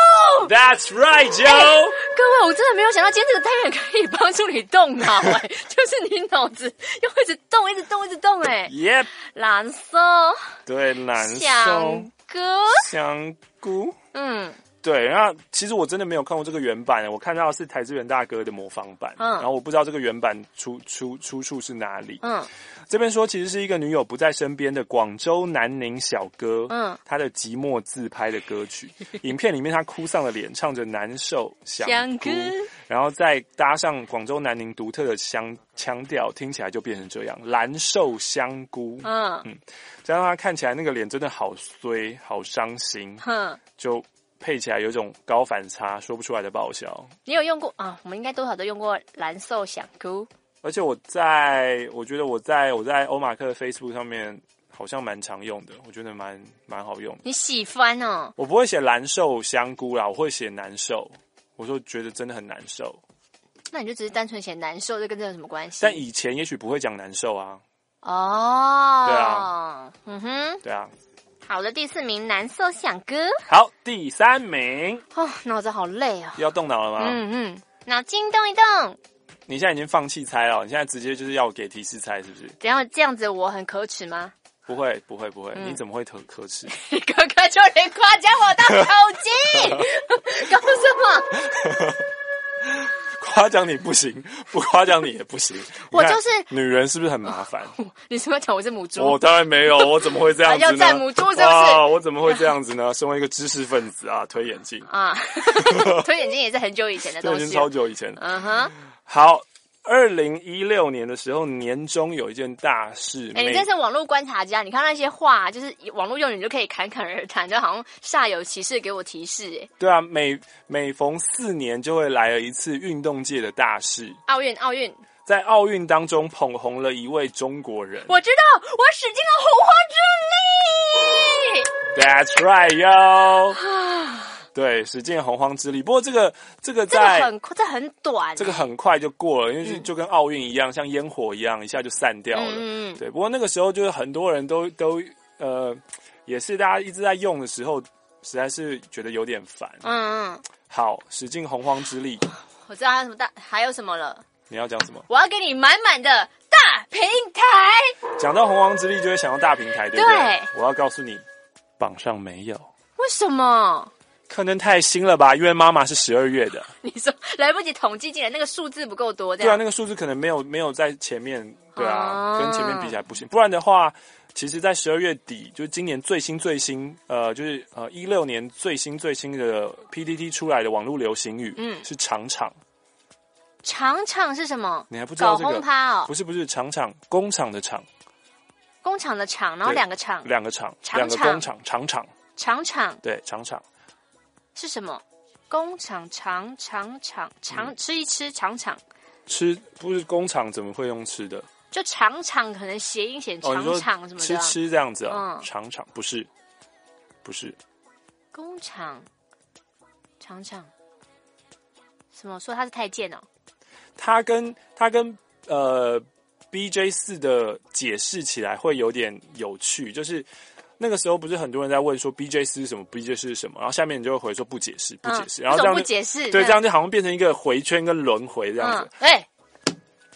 Speaker 8: That's right, Joe、
Speaker 7: 欸。各位，我真的没有想到今天这个单元可以帮助你动脑哎、欸，就是你脑子又一直动，一直动，一直动哎、欸。
Speaker 8: Yep，
Speaker 7: 蓝色。
Speaker 8: 对，蓝色。
Speaker 7: 香菇。
Speaker 8: 香菇。
Speaker 7: 嗯。
Speaker 8: 对，然后其实我真的没有看过这个原版，我看到的是台志源大哥的模仿版，嗯，然后我不知道这个原版出出出处是哪里，嗯，这边说其实是一个女友不在身边的广州南宁小哥，嗯，他的寂寞自拍的歌曲，影片里面他哭丧了脸，唱着难受香菇， 然后再搭上广州南宁独特的香腔调，听起来就变成这样，蓝瘦香菇。嗯嗯，加上他看起来那个脸真的好衰，好伤心，哼，就配起来有一种高反差，说不出来的爆笑。
Speaker 7: 你有用过啊？我们应该多少都用过蓝瘦香菇。
Speaker 8: 而且我在，我觉得我在我在欧马克的 Facebook 上面好像蛮常用的，我觉得蛮蛮好用的。
Speaker 7: 你喜欢哦？
Speaker 8: 我不会写蓝瘦香菇啦，我会写难受。我就觉得真的很难受。
Speaker 7: 那你就只是单纯写难受，这跟这有什么关系？
Speaker 8: 但以前也许不会讲难受啊。
Speaker 7: 哦，
Speaker 8: 对啊，
Speaker 7: 嗯哼，
Speaker 8: 对啊。
Speaker 7: 好的，第四名难受想歌。
Speaker 8: 好，第三名。
Speaker 7: 哦，脑子好累啊、哦！
Speaker 8: 要动脑了吗？
Speaker 7: 嗯嗯，脑筋动一动。
Speaker 8: 你现在已经放弃猜了，你现在直接就是要给提示猜，是不是？
Speaker 7: 怎样这样子我很可耻吗？
Speaker 8: 不会不会不会、嗯，你怎么会可可耻？
Speaker 7: 哥哥就连夸奖我当手机，搞什么？
Speaker 8: 夸奖你不行，不夸奖你也不行。
Speaker 7: 我就是
Speaker 8: 女人，是不是很麻烦？
Speaker 7: 你是不是讲我是母猪？
Speaker 8: 我当然没有，我怎么会这样子呢？
Speaker 7: 要赞母猪是不是？
Speaker 8: 啊，我怎么会这样子呢？身为一个知识分子啊，推眼镜
Speaker 7: 啊，推眼镜也是很久以前的东西，
Speaker 8: 已经超久以前了。
Speaker 7: 嗯哼，
Speaker 8: 好。二零一六年的时候，年中有一件大事。
Speaker 7: 哎、欸，你真是网络观察家，你看那些话，就是网络用语，你就可以侃侃而谈，就好像煞有其事给我提示。哎，
Speaker 8: 对啊，每每逢四年就会来了一次运动界的大事——
Speaker 7: 奥运。奥运
Speaker 8: 在奥运当中捧红了一位中国人。
Speaker 7: 我知道，我使尽了洪荒之力。
Speaker 8: That's right, yo 。对，使尽洪荒之力。不过这个这个在
Speaker 7: 这个很这很短，
Speaker 8: 这个很快就过了，因为就就跟奥运一样，像烟火一样，一下就散掉了。嗯，对。不过那个时候就是很多人都都呃，也是大家一直在用的时候，实在是觉得有点烦。嗯嗯。好，使尽洪荒之力。
Speaker 7: 我知道还有什么大，还有什么了？
Speaker 8: 你要讲什么？
Speaker 7: 我要给你满满的大平台。
Speaker 8: 讲到洪荒之力，就会想到大平台，对不对？对。我要告诉你，榜上没有。
Speaker 7: 为什么？
Speaker 8: 可能太新了吧，因为妈妈是十二月的。
Speaker 7: 你说来不及统计进来，那个数字不够多，
Speaker 8: 对啊，那个数字可能没有没有在前面，对啊，啊跟前面比起来不行。不然的话，其实，在十二月底，就是今年最新最新，呃，就是呃一六年最新最新的 P T T 出来的网络流行语，嗯，是场场。
Speaker 7: 场场是什么？
Speaker 8: 你还不知道这个？
Speaker 7: 搞轰趴哦？
Speaker 8: 不是不是，场场工厂的厂，
Speaker 7: 工厂的厂，然后两个厂，
Speaker 8: 两个厂，两个工厂，厂厂，
Speaker 7: 厂厂，
Speaker 8: 对，厂厂。
Speaker 7: 是什么？工厂厂厂厂厂、嗯、吃一吃厂厂，
Speaker 8: 吃不是工厂怎么会用吃的？
Speaker 7: 就厂厂可能谐音写厂厂什么的，
Speaker 8: 吃吃这样子啊？厂、嗯、厂不是，不是
Speaker 7: 工厂厂厂什么？说他是太监哦？
Speaker 8: 他跟他跟呃 B J 四的解释起来会有点有趣，就是。那个时候不是很多人在问说 B J 四是什么 B J 四是什么，然后下面你就会回说不解释不解释、嗯、然后这样
Speaker 7: 不解释
Speaker 8: 对，这样就好像变成一个回圈跟轮回这样子。
Speaker 7: 哎、嗯，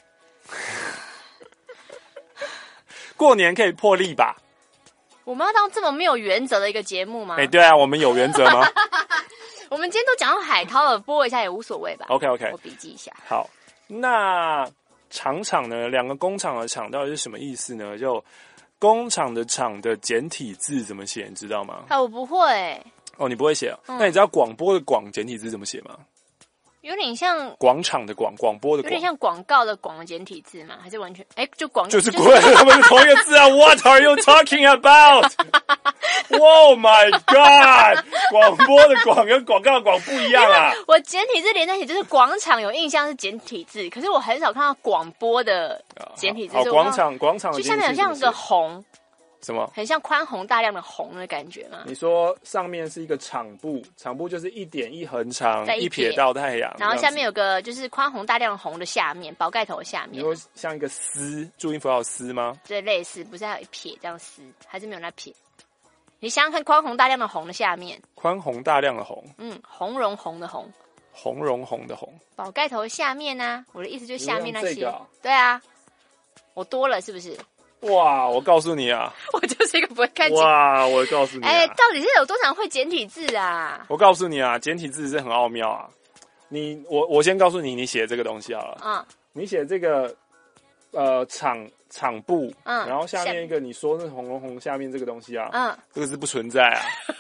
Speaker 8: 过年可以破例吧？
Speaker 7: 我们要当这么没有原则的一个节目吗？
Speaker 8: 哎、欸，对啊，我们有原则吗？
Speaker 7: 我们今天都讲到海涛了，播一下也无所谓吧。
Speaker 8: OK OK，
Speaker 7: 我笔记一下。
Speaker 8: 好，那厂厂呢？两个工厂的厂到底是什么意思呢？就工厂的厂的简体字怎么写？你知道吗？
Speaker 7: 啊，我不会、欸。
Speaker 8: 哦，你不会写、哦嗯、那你知道广播的广简体字怎么写吗？
Speaker 7: 有点像
Speaker 8: 广场的广，广播的广，
Speaker 7: 有点像广告的广的简体字吗？还是完全哎、欸，就广
Speaker 8: 就是不会，他们是同一个字啊。What are you talking about? Oh my god！ 广播的广跟广告的广不一样啊。
Speaker 7: 我简体字连在一起就是广场，有印象是简体字，可是我很少看到广播的简体字。
Speaker 8: 哦，广场广场
Speaker 7: 就下面有像个红。
Speaker 8: 什么？
Speaker 7: 很像宽宏大量的宏的感觉吗？
Speaker 8: 你说上面是一个场部，场部就是一点一横长，一撇到太阳，
Speaker 7: 然后下面有个就是宽宏大量的宏的下面，宝盖头的下面。
Speaker 8: 你说像一个丝，注音符号丝吗？
Speaker 7: 对，类似，不是还有一撇这样丝，还是没有那撇？你想想看，宽宏大量的宏的下面，
Speaker 8: 宽宏大量的宏，
Speaker 7: 嗯，红茸红的红，
Speaker 8: 红茸红的红，
Speaker 7: 宝盖头的下面呢、啊？我的意思就是下面那些，
Speaker 8: 这个啊、
Speaker 7: 对啊，我多了是不是？
Speaker 8: 哇！我告诉你啊，
Speaker 7: 我就是一个不会看。
Speaker 8: 哇！我告诉你、啊，
Speaker 7: 哎、欸，到底是有多少会简体字啊？
Speaker 8: 我告诉你啊，简体字是很奥妙啊。你我我先告诉你，你写这个东西好了。嗯。你写这个呃场场部，嗯，然后下面一个你说那红红红下面这个东西啊，嗯，这个字不存在啊，这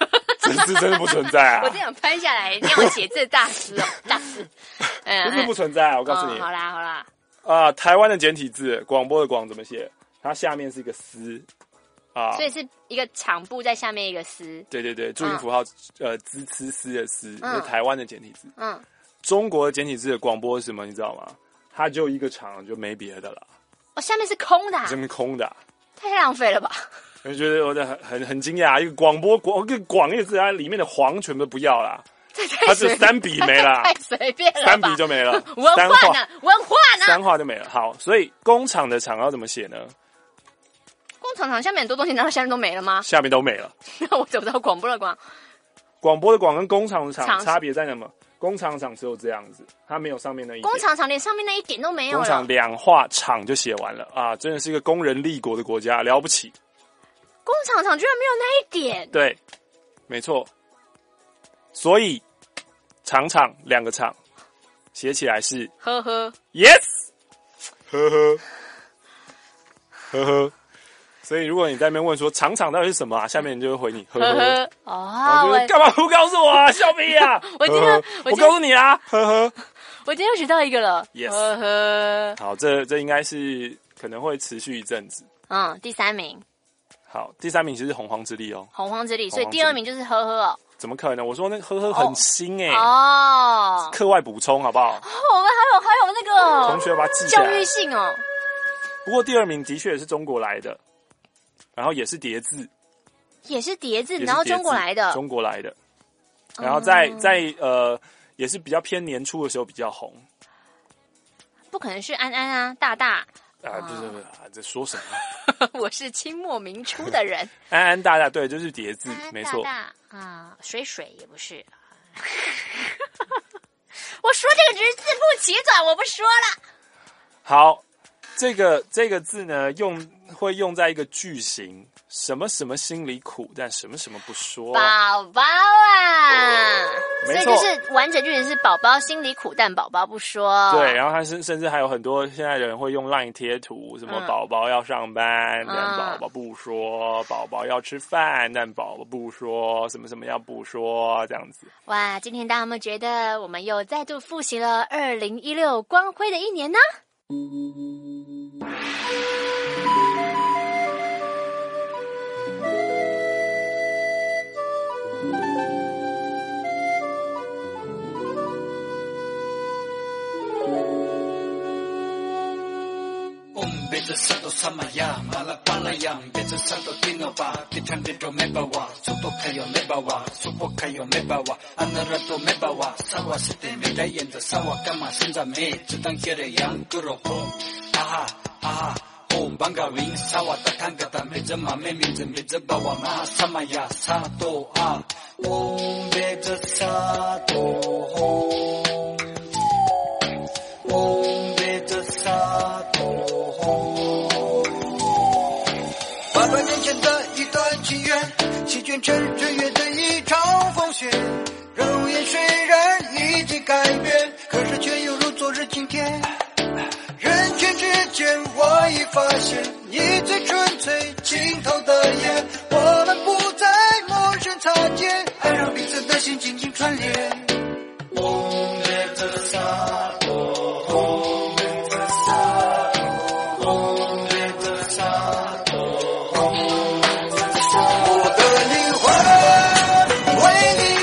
Speaker 8: 粉丝真的不存在啊！
Speaker 7: 我这样拍下来，让我写字大师哦，大师。
Speaker 8: 嗯，不是不存在啊！我告诉你。
Speaker 7: 哦、好啦，好啦。
Speaker 8: 啊，台湾的简体字，广播的广怎么写？它下面是一个丝啊，
Speaker 7: 所以是一个长部在下面一个丝。
Speaker 8: 对对对，注音符号、嗯、呃，滋呲丝的丝，
Speaker 7: 嗯、
Speaker 8: 是台湾的简体字。
Speaker 7: 嗯，
Speaker 8: 中国的简体字的广播是什么？你知道吗？它就一个长，就没别的了。
Speaker 7: 哦，下面是空的、啊，
Speaker 8: 下面空的、啊，
Speaker 7: 太浪费了吧？
Speaker 8: 我觉得我的很很很惊讶，一个广播广一个广一个字，它里面的黄全部不要啦。它是三笔没了，
Speaker 7: 太随便了，
Speaker 8: 三笔就没了。
Speaker 7: 文化呢？文化呢？
Speaker 8: 三画就没了。好，所以工厂的厂要怎么写呢？
Speaker 7: 工厂厂下面很多东西，难道下面都没了吗？
Speaker 8: 下面都没了。
Speaker 7: 那我找不到广播的广。
Speaker 8: 广播的广跟工厂的厂差别在哪么？工厂厂只有这样子，它没有上面那一点。
Speaker 7: 工厂厂连上面那一点都没有了。
Speaker 8: 工厂两画厂就写完了啊！真的是一个工人立国的国家，了不起。
Speaker 7: 工厂厂居然没有那一点。
Speaker 8: 对，没错。所以。厂厂两个厂写起来是
Speaker 7: 呵呵
Speaker 8: yes 呵呵呵呵，所以如果你在那边问说厂厂到底是什么啊，下面人就会回你呵呵呵
Speaker 7: 哦，
Speaker 8: 我干嘛不告诉我啊，笑屁啊！
Speaker 7: 我今天
Speaker 8: 我告诉你啊，呵呵，
Speaker 7: 我今天又学到一个了
Speaker 8: yes
Speaker 7: 呵呵，
Speaker 8: 好，这这应该是可能会持续一阵子。
Speaker 7: 嗯，第三名，
Speaker 8: 好，第三名其实是洪荒之力哦，
Speaker 7: 洪荒之力，所以第二名就是呵呵哦。
Speaker 8: 怎么可能？我说那个呵呵很新哎、欸、
Speaker 7: 哦，
Speaker 8: 课外补充好不好？
Speaker 7: 哦、我们还有还有那个
Speaker 8: 同学把它记下来，
Speaker 7: 教育性哦。
Speaker 8: 不过第二名的确也是中国来的，然后也是叠字，
Speaker 7: 也是叠字，然后中国来的，
Speaker 8: 中国来的，然后在、嗯、在呃也是比较偏年初的时候比较红。
Speaker 7: 不可能是安安啊，大大。
Speaker 8: 啊，不是不是，这说什
Speaker 7: 么？我是清末明初的人。
Speaker 8: 安安大大，对，就是叠字，
Speaker 7: 安安
Speaker 8: 没错。
Speaker 7: 大大啊，水水也不是。我说这个只是字不齐转，我不说了。
Speaker 8: 好，这个这个字呢，用会用在一个句型，什么什么心里苦，但什么什么不说。
Speaker 7: 宝宝啊，
Speaker 8: 所
Speaker 7: 以就是完整句子是宝宝心里苦，但宝宝不说。
Speaker 8: 对，然后他甚甚至还有很多现在的人会用 LINE 贴图，什么宝宝要上班，嗯、但宝宝不说；宝宝要吃饭，但宝宝不说；什么什么要不说，这样子。
Speaker 7: 哇，今天大家有没有觉得我们又再度复习了二零一六光辉的一年呢？
Speaker 16: 别这啥都什么呀，马拉巴拉样，别这啥都听我吧，地产这种没把握，速度开有没把握，速度开有没把握，安那热都没把握，啥话是对没在演的，啥话干嘛现在没，只当写的样个肉红，哈哈哈哈，红banga ring，啥话打看个他没这嘛没名字没这把握嘛，什么呀啥都啊，红别这啥都红，红别这啥都红。八百年前的一段情缘，席卷成岁月的一场风雪。容颜虽然已经改变，可是却犹如昨日今天。人群之间，我已发现你最纯粹尽头的眼。我们不再陌生擦肩，爱让彼此的心紧紧串联。红烈的洒脱，红烈的洒脱，红烈的洒脱，红烈的洒脱。我的灵魂为你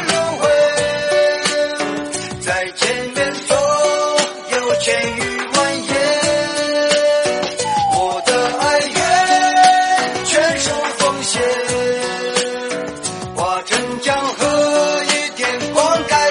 Speaker 16: 轮回，在前面走有千余万年。我的爱愿全受奉献，化成江河一点光改。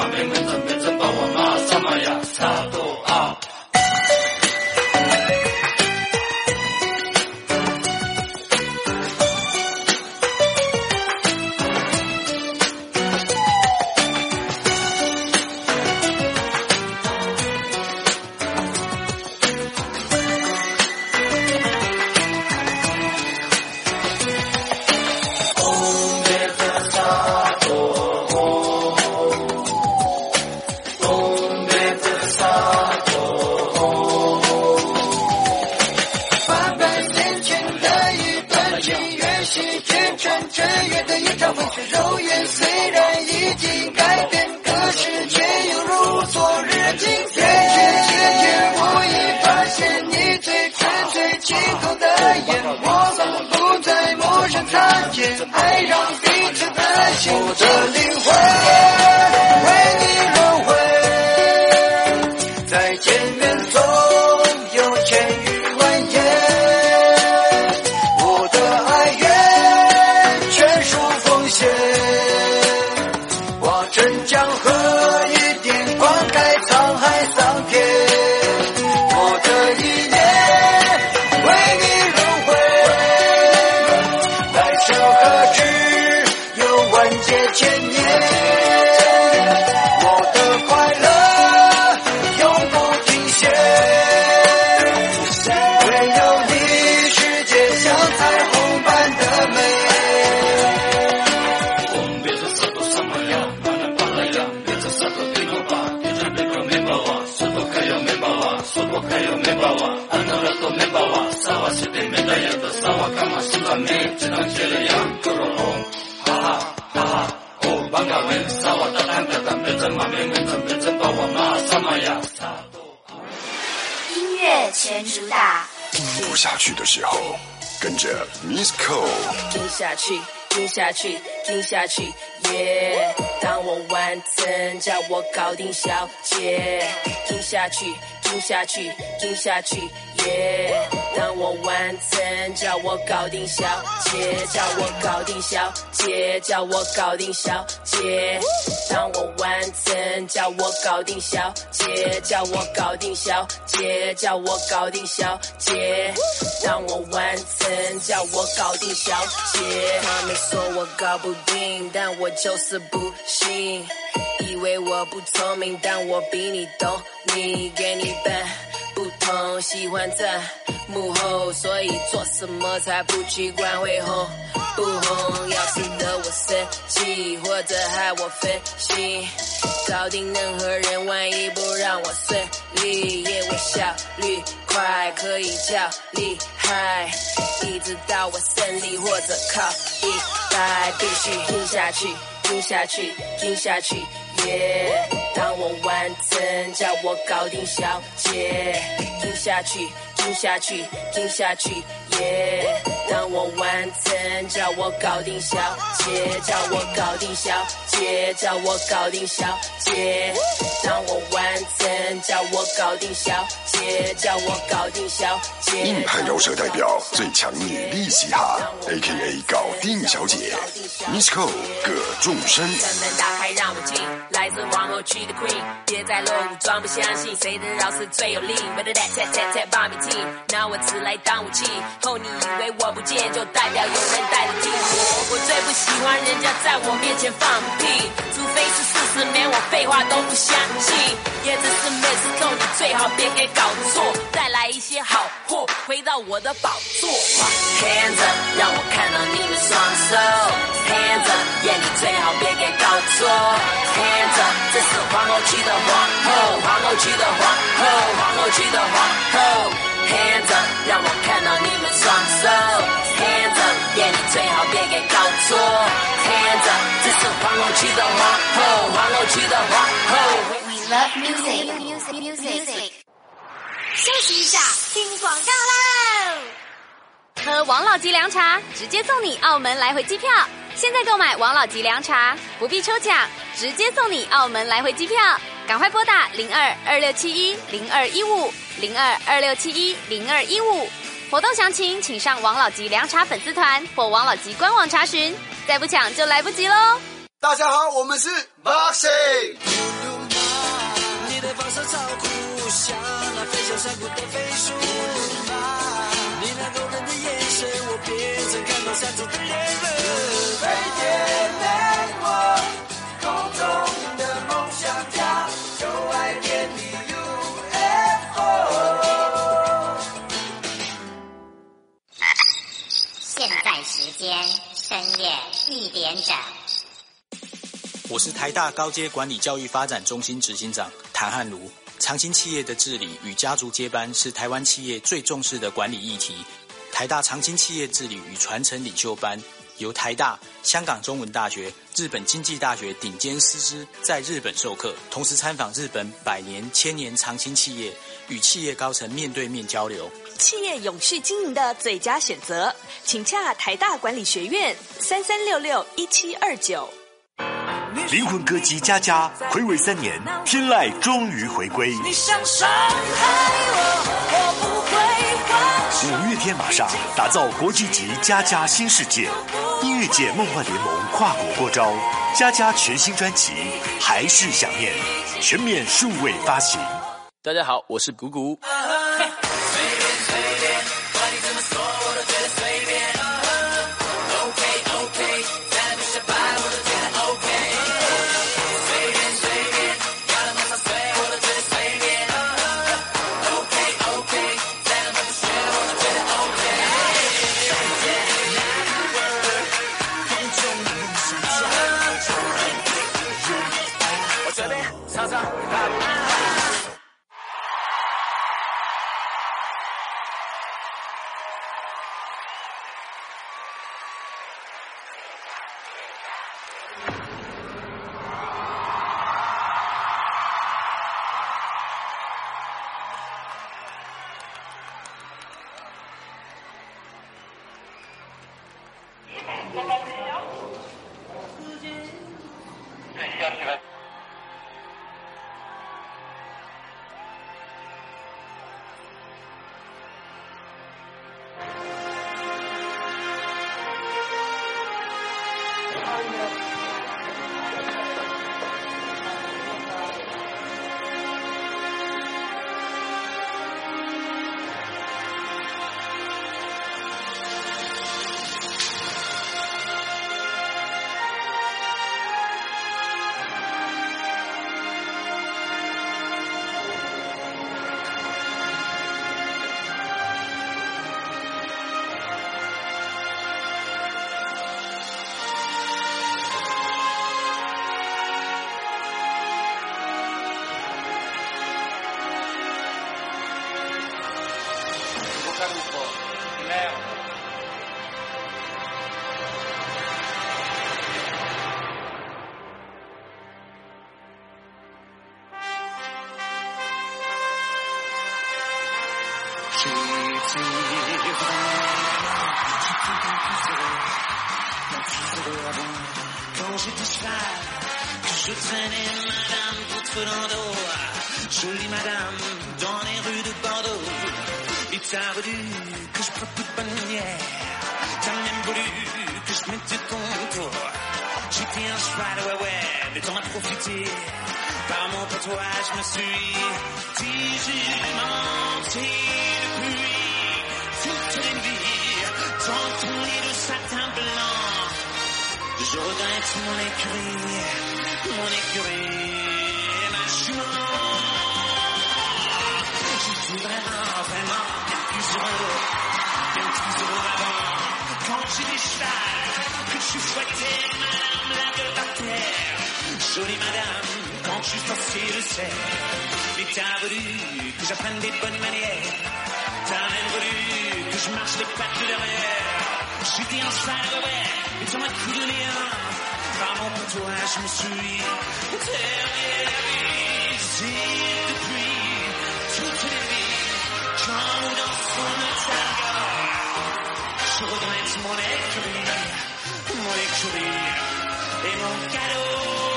Speaker 6: 马面跟着变成霸王马萨玛亚萨多啊。
Speaker 16: 爱让彼此的心，我的灵魂为你轮回，再见面总有千语万言，我的爱愿全数奉献，化成江河一点，灌溉沧海桑田，我的意念为你轮回，来生何止有万劫千年，我的快乐永不停歇，唯有你世界像彩虹般的美。我们变成沙多萨玛亚，马南巴拉亚，变成沙多地诺巴，变成变成面包瓦，说多开有面包瓦，说多开有面包瓦，安娜拉多面包瓦，萨瓦西的面带有的萨瓦干嘛西拉面，只当接了羊狗肉红，哈哈哈哈。王高文，沙瓦达丹达丹，变成马面变成变成霸王马萨玛亚。
Speaker 2: 音乐全主打。
Speaker 17: 听不下去的时候，跟着 Miss Cole。
Speaker 18: 听下去，听下去，听下去，耶、yeah ！当我完成，叫我搞定小姐。听下去，听下去，听下去，耶、yeah ！当我完成，叫我搞定小姐，叫我搞定小姐，叫我搞定小姐。当我完成，叫我搞定小姐，叫我搞定小姐，叫我搞定小姐。当我完成，叫我搞定小姐。他们说我搞不定，但我就是不信。以为我不聪明，但我比你懂你，给你笨不同，喜欢在幕后，所以做什么才不去管会红不红。要是惹我生气，或者害我分心，搞定任何人，万一不让我顺利，也我效率快，可以叫厉害，一直到我胜利或者靠一百，必须听下去，听下去，听下去，耶、yeah ！当我完成，叫我搞定小姐，听下去，听下去，听下去，耶、yeah ！当我完成，叫我搞定小姐，叫我搞定小姐，叫我搞定小姐。当我完成，叫我搞定小姐，叫我搞定小姐。
Speaker 17: 硬派饶舌代表，最强女力嘻哈 ，A K A 搞定小姐 ，Miss Cole 葛仲生。
Speaker 18: 门打开让我进，来自皇后区的 Queen， 别再露武装，不相信谁的饶舌最有力。Better that that that that bomb team， 拿我词来当武器，后你以为我不见，就代表有人带着替我。我最不喜欢人家在我面前放屁，除非是事实，连我废话都不相信。也只是 Miss Cole， 你最好别给搞错，带来一些好货，回到我的宝座。Hands up， 让我看到你的双手。Hands up， yeah， 你最好别给搞错。Hands up， 这是皇后区的皇后，皇后区的皇后，皇后区的皇后。Hands up， 让我看到你们双手。Hands up， yeah， 你最好别给搞错。Hands up， 这是皇后区的皇后，皇后区的皇后。
Speaker 2: We love music, music, music. 休息一下，听广告喽！喝王老吉凉茶，直接送你澳门来回机票。现在购买王老吉凉茶，不必抽奖，直接送你澳门来回机票。赶快拨打零二二六七一零二一五零二二六七一零二一五。活动详情请上王老吉凉茶粉丝团或王老吉官网查询。再不抢就来不及喽！
Speaker 16: 大家好，我们是 Boxing。
Speaker 19: 我是台大高阶管理教育发展中心执行长谭汉如。长青企业的治理与家族接班是台湾企业最重视的管理议题。台大长青企业治理与传承领袖班由台大、香港中文大学、日本经济大学顶尖师资在日本授课，同时参访日本百年、千年长青企业，与企业高层面对面交流。
Speaker 20: 企业永续经营的最佳选择，请洽台大管理学院三三六六一七二九。
Speaker 21: 灵魂歌姬佳佳睽违三年，天籁终于回归。
Speaker 10: 你想伤害我，我不会还手。
Speaker 21: 五月天玛莎打造国际级佳佳新世界，音乐界梦幻联盟跨国过招，佳佳全新专辑还是想念，全面数位发行。
Speaker 14: 大家好，我是谷谷。
Speaker 10: Quand j'étais cheval, que je traînais madame votre landau, jolie madame dans les rues de Bordeaux. Et t'as voulu que je prenne toute bonne lumière, t'as même voulu que je mette ton tour. J'étais un cheval, ouais ouais, mais t'en as profité. Par mon patois, je me suis digimenté depuis toute les nuits, dans ton lit de satin blanc. Je regrette mon écurie, mon écurie, ma jument. Je suis vraiment, vraiment bien plus heureux, bien plus heureux avant. Quand j'étais cheval, que tu souhaitais madame la gueule par terre. Jolie madame, quand je suis sorti le cerf. Mais t'as voulu que j'apprenne des bonnes manières. T'as même voulu que je marche les pattes de derrière. J'étais un cheval, ouais, ouais. Et dans un coup de lien, par mon patois, je me suis terrorisé depuis toutes les vies. Quand nous dansons le tango, je regrette mon écurie, mon écurie et mon cadeau.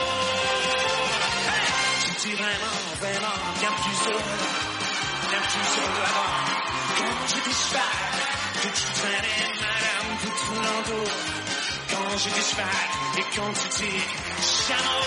Speaker 10: Hey, j'étais vraiment, vraiment bien plus heureux, bien plus heureux avant. Quand j'étais cheval, que tu traînais madame tout ton landau. Quand j'étais cheval et quand tu étais chameau.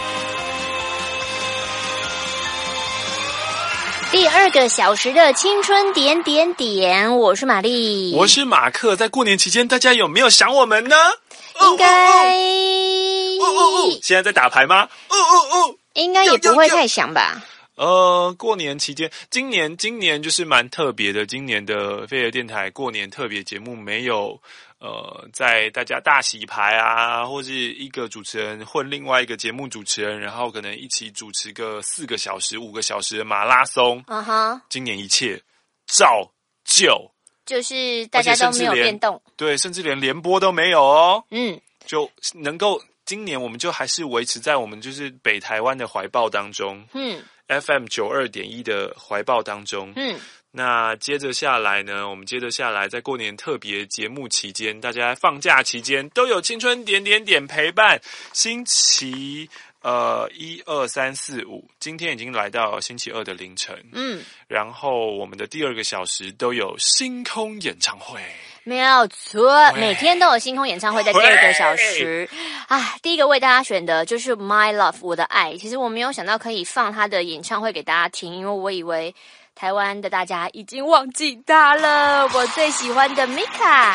Speaker 7: 第二个小时的青春点点点，我是玛丽，
Speaker 4: 我是马克。在过年期间，大家有没有想我们呢？
Speaker 7: 应该，
Speaker 4: 哦哦哦，现在在打牌吗？哦哦哦，
Speaker 7: 应该也不会太想吧。
Speaker 4: 呃，过年期间，今年今年就是蛮特别的。今年的飞儿电台过年特别节目没有
Speaker 8: 呃，在大家大洗牌啊，或是一个主持人混另外一个节目主持人，然后可能一起主持个四个小时、五个小时的马拉松。
Speaker 7: 嗯哼，
Speaker 8: 今年一切照旧，
Speaker 7: 就是大家都没有变动，
Speaker 8: 对，甚至连联播都没有哦。
Speaker 7: 嗯，
Speaker 8: 就能够今年我们就还是维持在我们就是北台湾的怀抱当中，
Speaker 7: 嗯
Speaker 8: ，F M 九二点一的怀抱当中，
Speaker 7: 嗯。
Speaker 8: 那接着下来呢，我们接着下来，在过年特别节目期间，大家放假期间都有青春点点点陪伴。星期呃一二三四五，今天已经来到星期二的凌晨，
Speaker 7: 嗯，
Speaker 8: 然后我们的第二个小时都有星空演唱会。
Speaker 7: 没有错，每天都有星空演唱会在第二个小时。啊，第一个为大家选的就是 My Love 我的爱。其实我没有想到可以放他的演唱会给大家听，因为我以为台湾的大家已经忘记他了。我最喜欢的 Mika。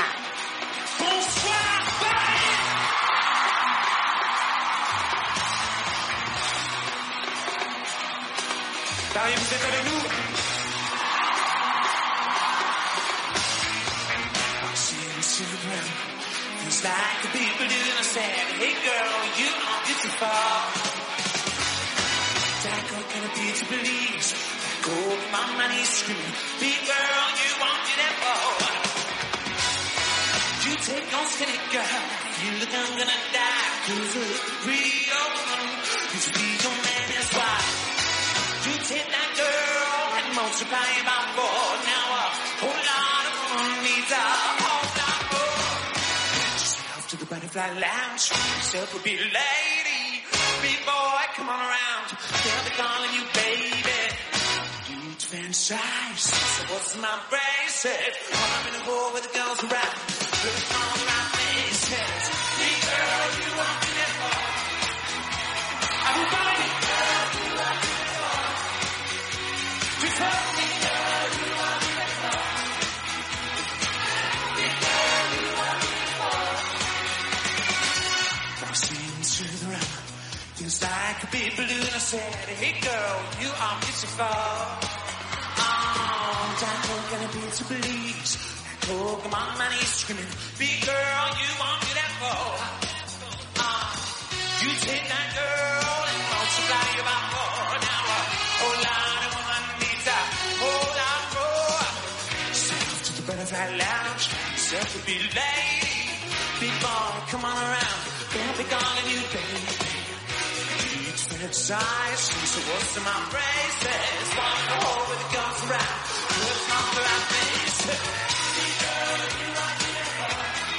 Speaker 6: Feels like the people doing a sad, hey girl, you are beautiful. That girl gonna be to believe. Go, my money screaming. Big girl, you are beautiful. You take on skinny girl. You look, I'm gonna die. Cause you look real. You should be your man, that's why. You take that girl and multiply it by four. Now a whole lot of women needs a whole lot more. Just off to the butterfly lounge. Yourself a big lady. Big boy, come on around. They'll be calling you baby. You fantasize. So what's my bracelet? I'm in a hole where the girls around. Look on my faces. Big girl, you are beautiful. Everybody, girl, you are beautiful. Just help me, girl, you are beautiful. Big girl, you are beautiful. Crossing through the room. Feels like a big balloon. I said, hey girl, you are beautiful. Oh, I'm gonna be to please. Oh, come on, my knees screaming. Big girl, you are beautiful. Oh, you take that girl and multiply your by four. Now a whole lot of woman needs a whole lot more. Step to the butterfly lounge. Step to be lady. Big boy, come on around. They'll be calling you baby. Fantasize, so what's in my braces? Walk the hole with the guns around. What's on the right face? Big girl, you are beautiful.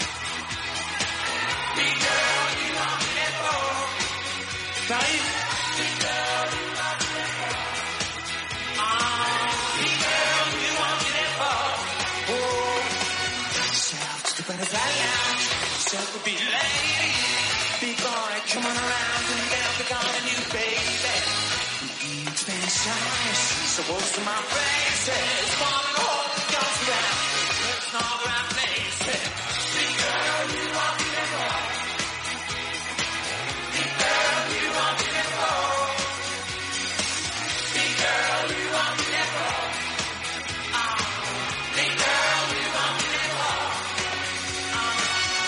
Speaker 6: Big girl, you are beautiful. Right? Big girl, you are beautiful. Oh, big girl, you are beautiful. Oh, yourself to the butterfly lounge. Yourself will be lady. Big boy, come on around and they'll be calling you baby. You need fantasize, so what's in my braces? Falling home, goes around, looks in all the right places. Big girl, you are beautiful. Big girl, you are beautiful. Big girl, you are beautiful. Oh, big girl, you are beautiful. Oh.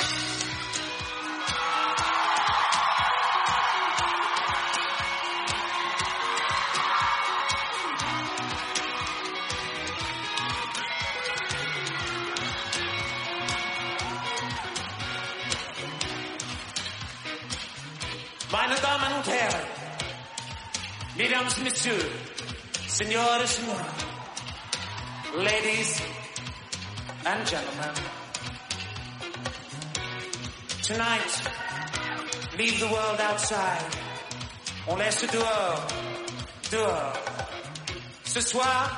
Speaker 6: ，Meine Damen und Herren, Mesdames, Messieurs, Senores, Senora, Ladies and Gentlemen, tonight, leave the world outside. On laisse dehors, dehors. Ce soir,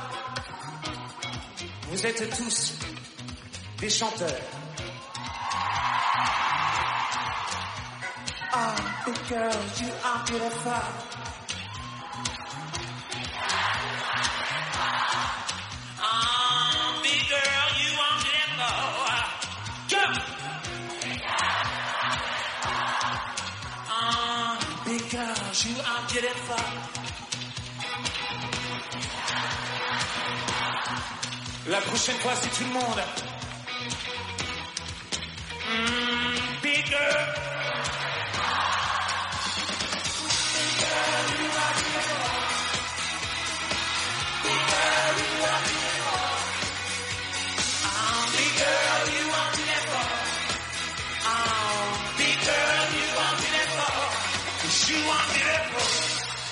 Speaker 6: vous êtes tous des chanteurs. Oh, big girl, you are beautiful. Oh, big girl, you are beautiful. Jump! Oh, big girl, you are beautiful. La prochaine fois, c'est tout le monde. Mm, big girl. Big girl, you are beautiful. Big girl, you are beautiful. Oh, big girl, you are beautiful. Oh, big girl, you are beautiful. 'Cause you are beautiful.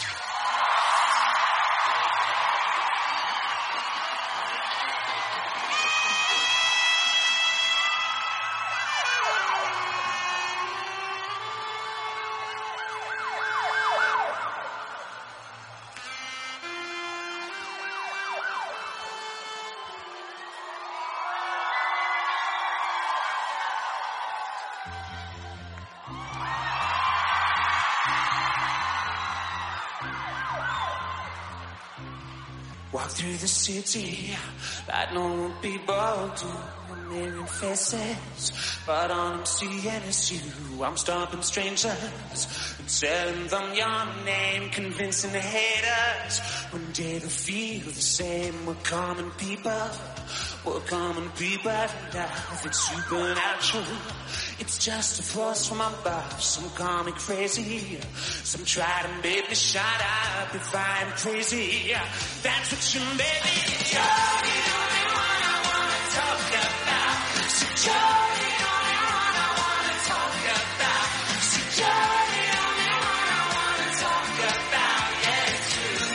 Speaker 6: Walk through the city like normal people do. A million faces, but all I'm seeing is you. I'm stopping strangers and telling them your name, convincing the haters. One day they'll feel the same. We're common people, we're common people. Love, it's supernatural. It's just a force from above. Some call me crazy, some try to make me shut up if I'm crazy. That's what you made me. You're the only one I wanna talk about. So you're the only one I wanna talk about. So you're the only one I wanna talk about. Yeah, it's true.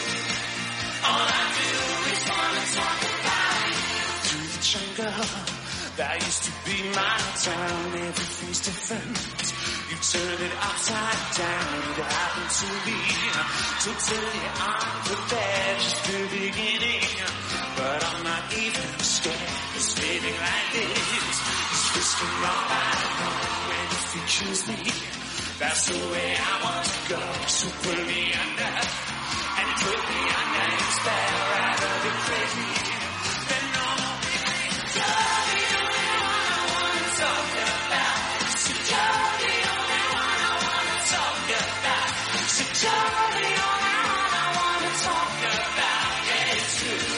Speaker 6: All I do is wanna talk about you. Through the jungle, that used to be my town. Everything's different. You turned it upside down. It happened to me. Totally unprepared, just the beginning. But I'm not even scared. It's feeling like this. It's risking my life. When if you choose me, that's the way I want to go. So put me under, and put me under. It's better rather than crazy. Then no more feeling. You're the only one I wanna talk about. So you're the only one I wanna talk about. So you're the only one I wanna talk about. Yeah, it's true.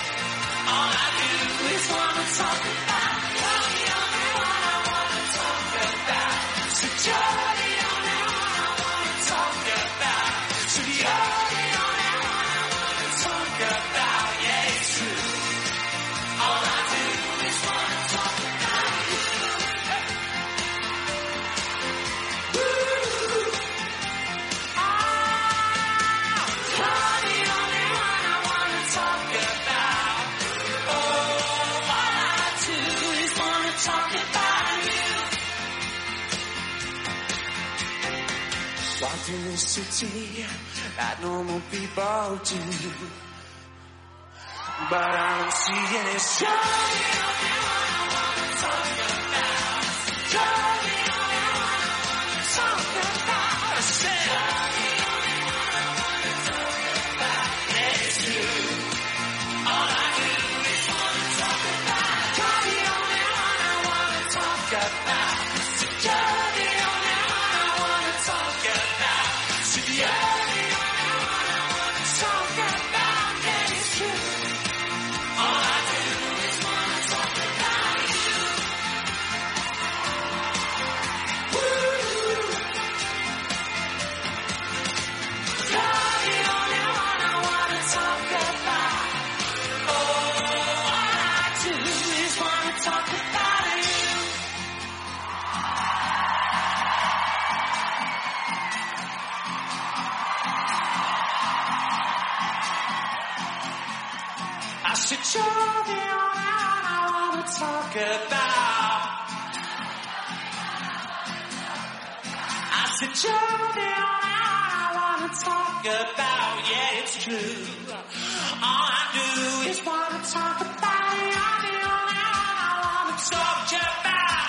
Speaker 6: All I do is wanna talk about. You're the only one I wanna talk about. So you're the only one I wanna talk about. So you're the only one I wanna talk about. Yeah, it's true. All I do is wanna talk about you. Woo! Ah, you're the only one I wanna talk about. Oh, all I do is wanna talk about you. Walk through the city like normal people do. But I don't see any sign. You're the only one I wanna talk about. You're the only one I wanna talk about. I said, you're the only one I wanna talk about. Yeah, it's true. All I do is wanna talk about. You're the only one I wanna talk about. So you're the only one I wanna talk about. So you're the only one I wanna talk about. Yeah, it's true. All I do is wanna talk about you. Woo! You're the only one I wanna talk about. Oh, all I do is wanna talk about you. I said you're the only one I wanna talk about. I said you're the only one I wanna talk about. Yeah, it's true. All I do is wanna talk about. You're the only one I wanna talk about.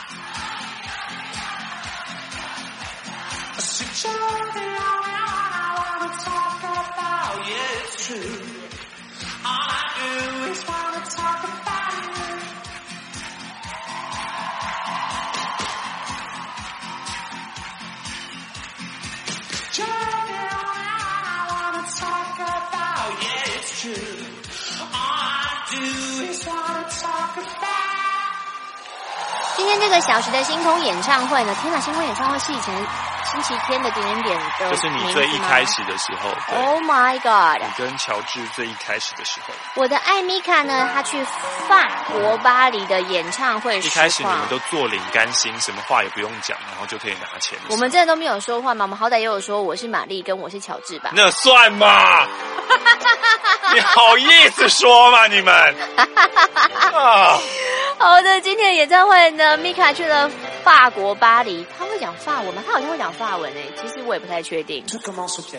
Speaker 6: I said you're the only one I wanna talk about. Yeah, it's true. All I do is wanna talk about you. You're the only one I wanna talk about. Yeah, it's true. All I do is wanna talk about.
Speaker 7: 今天这个小时的星空演唱会呢，天哪，星空演唱会是以前星期天的点点点的，
Speaker 8: 就是你最一开始的时候。
Speaker 7: Oh my god！
Speaker 8: 你跟乔治最一开始的时候。
Speaker 7: 我的艾米卡呢，她去法国巴黎的演唱会实况，
Speaker 8: 一开始你们都坐领甘心，什么话也不用讲，然后就可以拿钱。
Speaker 7: 我们真的都没有说话吗？我们好歹也有说我是玛丽跟我是乔治吧？
Speaker 8: 那算嘛？你好意思说吗？你们？啊！
Speaker 7: 好的，今天的演唱会呢，米卡去了法国巴黎，他会讲法文吗？他好像会讲法文诶，其实我也不太确定。
Speaker 6: Tout commence au piano.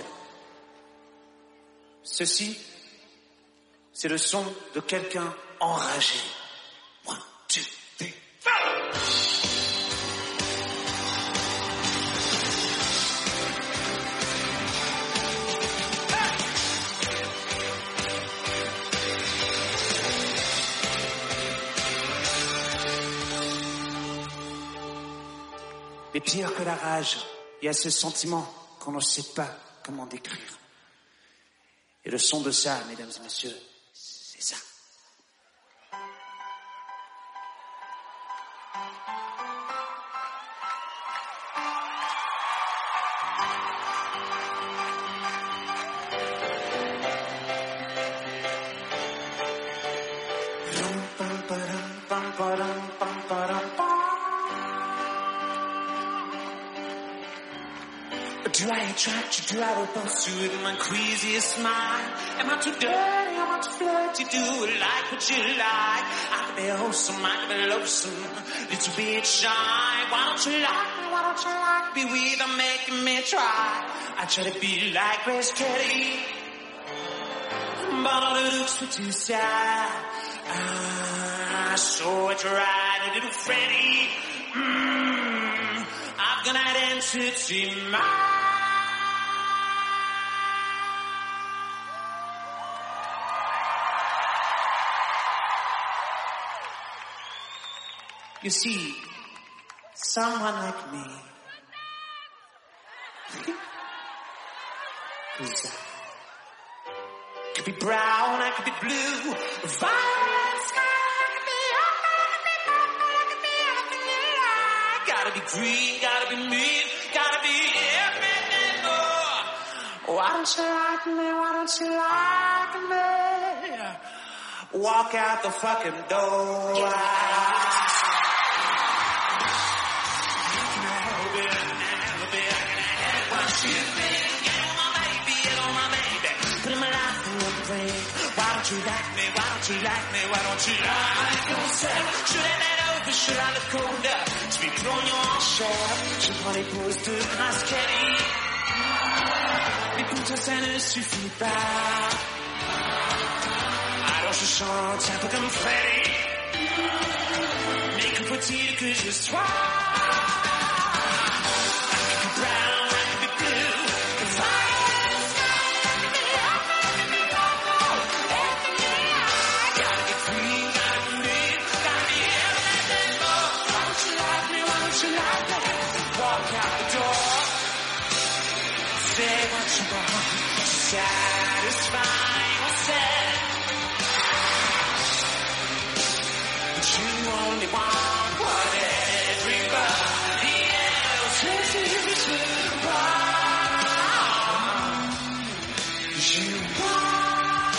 Speaker 6: Ceci, c'est le son de quelqu'un enragé. One, two, three, four. Et pire que la rage, il y a ce sentiment qu'on ne sait pas comment décrire. Et le son de ça, mesdames et messieurs, c'est ça. Do I attract you? Do I repulse you with my craziest smile? Am I too dirty? Am I too flirty? Do I like what you like? I could be wholesome, I could be lonesome, little bit shy. Why don't you like me? Why don't you like me without making me try? I try to be like Grace Kelly, but all the looks were too sad. Ah, so I tried a little Freddie. Mm, I've got an identity mind. You see, someone like me, who's I could be brown, I could be blue, violet sky, I could be up, I could be purple, I could be anything you like. Gotta be green, gotta be mean, gotta be everything more. Why don't you like me? Why don't you like me? Walk out the fucking door. Why don't you like me? Why don't you like me? Why don't you like yourself? Should I let over? Should I look colder? To be put on your shore. Je prends les pauses de Grace Kelly. Mais pour toi ça ne suffit pas. Alors je chante un peu comme Freddy. Mais que faut-il que je sois? I could be brown, I could be blue. If I say what you want to satisfy yourself, but you only want what everybody else is want. You want.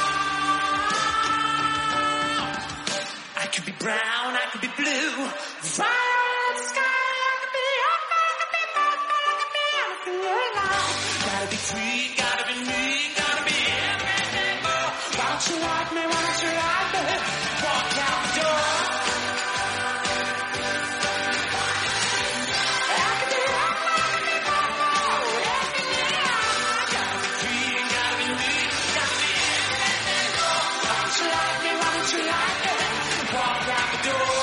Speaker 6: I could be brown, I could be blue, violet sky, I could be up, I could be purple, I could be anything you like. Gotta be free, gotta be me, gotta be everything more. Why don't you like me, why don't you like me? Walk out the door. I could be up, I could be purple, everything you like. Gotta be free, gotta be me, gotta be everything more. Why don't you like me, why don't you like me? Walk out the door.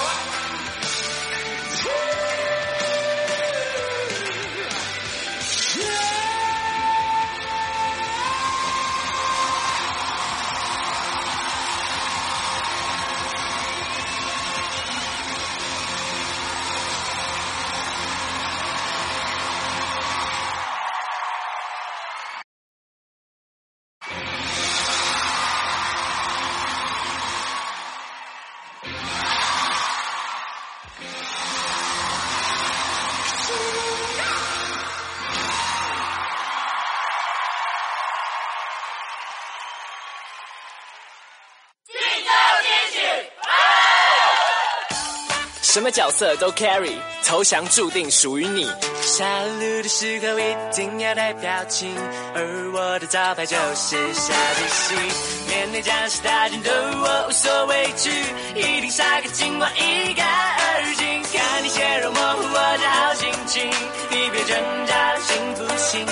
Speaker 14: 什么角色都 carry， 投降注定属于你。
Speaker 6: 下路的时候一定要带表情，而我的招牌就是下决心。面对将士大战斗，我无所畏惧，一定杀个精光，一干二净。看你血肉模糊我的好心情，你别挣扎，行不行？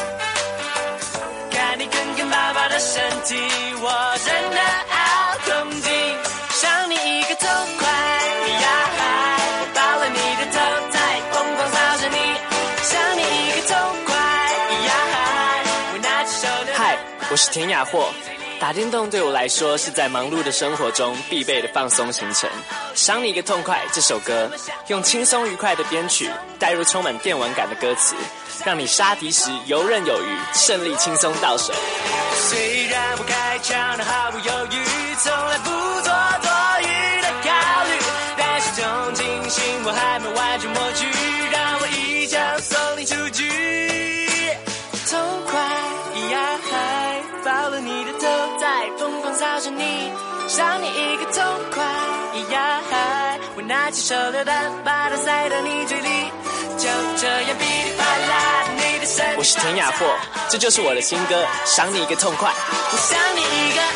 Speaker 6: 看你坑坑巴巴的身体，我真的好痛经。赏你一个痛快呀嗨，抱了你的头在疯狂扫着你。赏你一个痛快呀嗨，我拿起手的。
Speaker 14: 嗨，我是田雅霍。打电动对我来说是在忙碌的生活中必备的放松行程。赏你一个痛快这首歌，用轻松愉快的编曲带入充满电玩感的歌词，让你杀敌时游刃有余，胜利轻松到手。
Speaker 6: 虽然我开枪的毫不犹豫，从来不做多余的考虑，但是种惊心我还没完全抹去，让我一枪送你出局。痛快呀嗨，抱了你的头在疯狂扫着你，赏你一个痛快呀嗨，我拿起手榴弹把它塞到你嘴里，就这样噼里啪啦你的身体。
Speaker 14: 我是田雅霍，这就是我的新歌《赏你一个痛快》。
Speaker 6: 我赏你一个。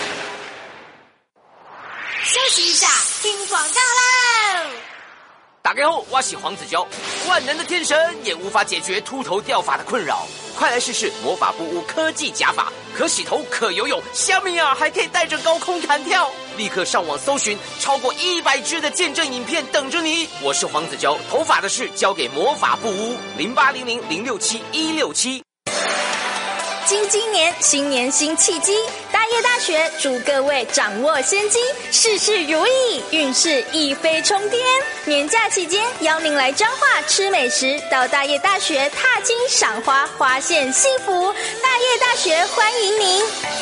Speaker 1: 休息一下，听广告喽。
Speaker 22: 大家好，我是黄子佼。万能的天神也无法解决秃头掉发的困扰，快来试试魔法布屋科技假发，可洗头，可游泳，虾米啊，还可以带着高空弹跳。立刻上网搜寻，超过一百支的见证影片等着你。我是黄子佼，头发的事交给魔法布屋，零八零零零六七一六七。
Speaker 20: 金鸡年，新年新契机，大业大学祝各位掌握先机，事事如意，运势一飞冲天。年假期间，邀您来彰化吃美食，到大业大学踏青赏花，花现幸福。大业大学欢迎您。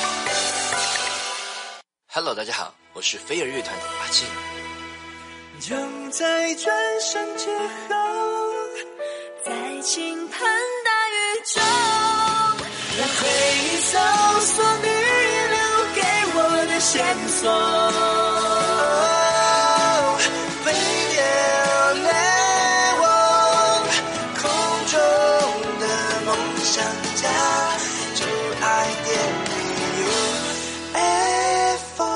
Speaker 23: Hello， 大家好，我是飞儿乐团的阿庆。
Speaker 6: 就在转身之后，在倾盆大雨中，让回忆搜索你留给我的线索，飞越泪往空中的梦想家，就爱点你 U F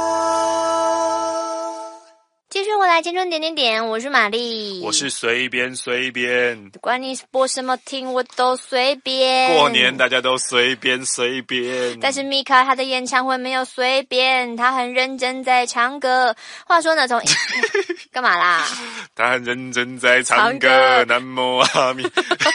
Speaker 6: O。
Speaker 7: 继续回来，青春点点点，我是玛丽，
Speaker 8: 我是随便随便，
Speaker 7: 管你播什么听我都随便。
Speaker 8: 过年大家都随便随便，
Speaker 7: 但是米卡她的演唱会没有随便，她很认真在唱歌。话说呢，从干嘛啦？
Speaker 8: 他很认真在唱歌，南无阿弥。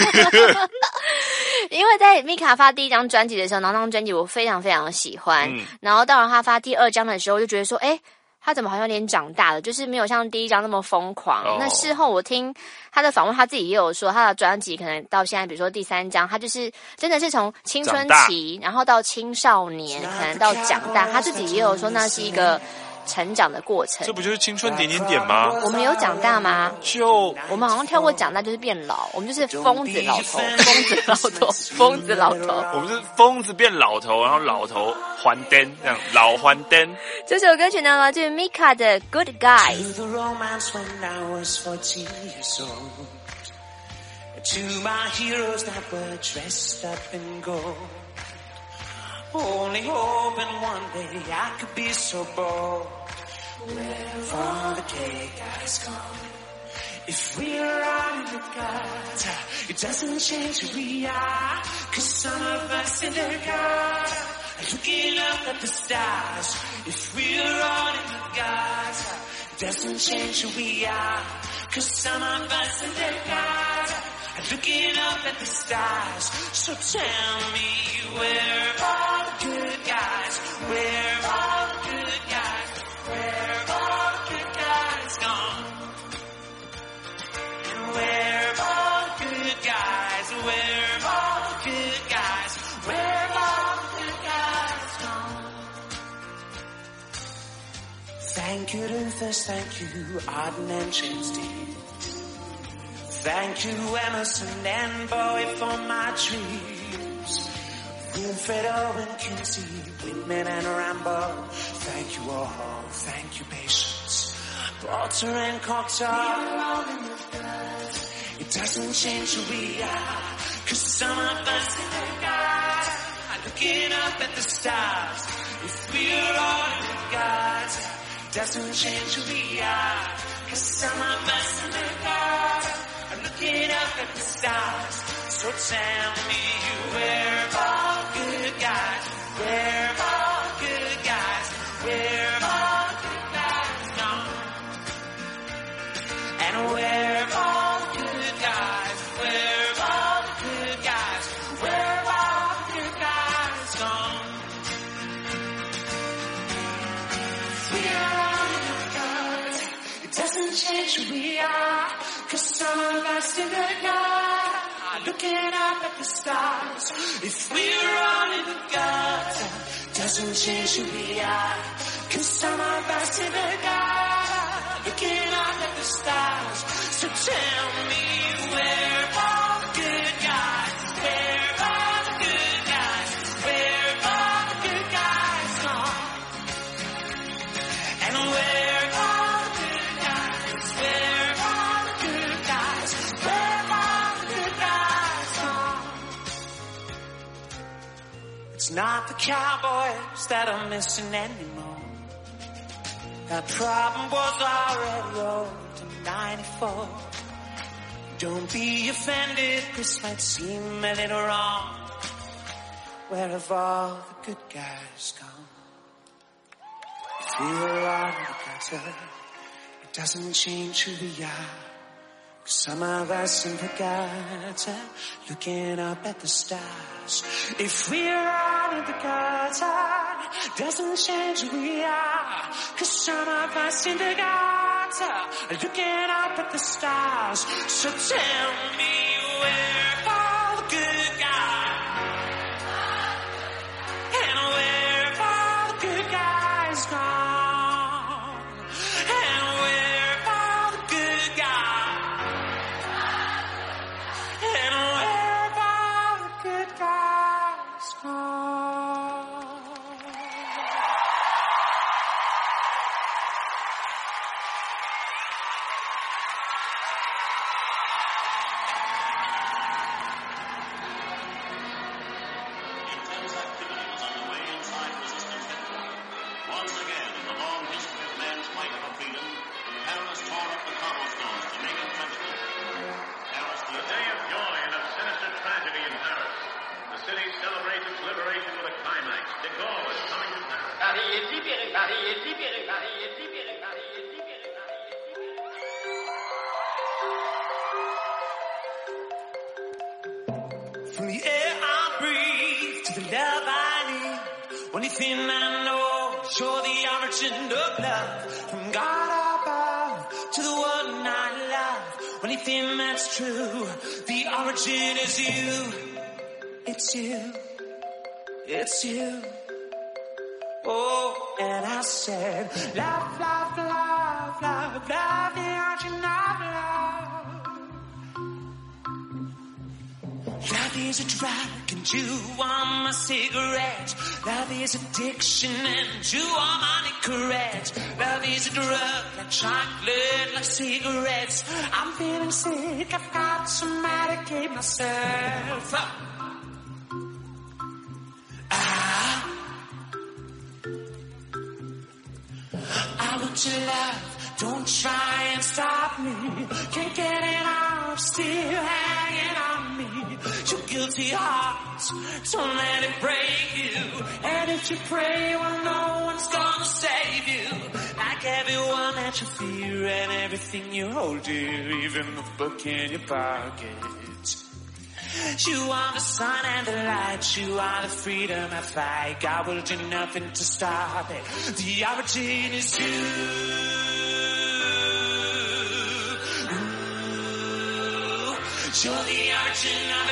Speaker 7: 因为在米卡发第一张专辑的时候，然后那张专辑我非常非常喜欢，嗯、然后到了他发第二张的时候，就觉得说，哎。他怎么好像有点长大了，就是没有像第一张那么疯狂。Oh. 那事后我听他的访问，他自己也有说，他的专辑可能到现在，比如说第三张，他就是真的是从青春期，然后到青少年，可能到长大，他自己也有说那是一个成长的过程。
Speaker 8: 这不就是青春点点点吗？
Speaker 7: 我们有长大吗？
Speaker 8: 就
Speaker 7: 我们好像跳过长大就是变老，我们就是疯子老头，疯子老头，疯子老头。
Speaker 8: 我们是疯子变老头，然后老头还灯，这样老还灯。
Speaker 7: 这首歌曲呢来自于 Mika 的 Good Guys。
Speaker 6: To my heroes that were dressed up in gold, only hoping one day I could be so bold. Where all the gay guys gone? If we're on the gods, it doesn't change who we are, 'cause some of us in their God are looking up at the stars. If we're on the gods, it doesn't change who we are, 'cause some of us in their God are looking up at the stars. So tell me, where are all the good guys? Where are all the good guys? Where are all the good guys gone? And where are all the good guys? Where are all the good guys? Where are all the good guys gone? Thank you, Rufus. Thank you, Arden and James Dean. Thank you, Emerson and Bowie, for my dreams. Wilfred Owen, Kinsey, Whitman and Rambo. Thank you all, thank you, patience. water and cocktail. It doesn't change who we are, 'cause some of us in the God are looking up at the stars. If we're all in the God, it doesn't change who we are, 'cause some of us in the God are looking up at the stars. So tell me, we're all good guys, we're all good guys, we're all good guys now. And we're all good guys, we're all good guys, we're all good guys now. We're all good guys, it doesn't change who we are, 'cause some of us in the God are looking up at the stars. If we're all in the God, doesn't change who we are, 'cause some of us in the God looking up at the stars. So tell me, we're all good guys, we're all good guys, we're all good guys now. And we're all good guys, we're all good guys, we're all good guys now. It's not the cowboys that are missing anymore. That problem was already old in ninety-four. Don't be offended, this might seem a little wrong. Where have all the good guys gone? If we were all in the gutter, it doesn't change who we are. 'Cause some of us in the gutter, looking up at the stars. If we're all in the gutter, doesn't change who we are. 'Cause some of us in the gutter, looking up at the stars. So tell me, we're all the good guys, and we're all the good guys gone, and we're all the good guys, and we're all the good guys gone. From the air I breathe to the love I need, only thing I know is you're the origin of love. From God above to the one I love, only thing that's true, the origin is you. It's you, it's you. Oh, and I said, love, love, love, love, love, the origin of love. Love is a drug and you are my cigarette. Love is addiction and you are my Nicorette. Love is a drug like chocolate, like cigarettes. I'm feeling sick, I've got to medicate myself. Ah, I want your love, don't try and stop me. Can't get it off, still hanging on me. Your guilty heart, don't let it break you. And if you pray, well, no one's gonna save you. Like everyone that you fear and everything you hold dear, even the book in your pocket. You are the sun and the light, you are the freedom I fight. God will do nothing to stop it. The origin is you. You're the origin of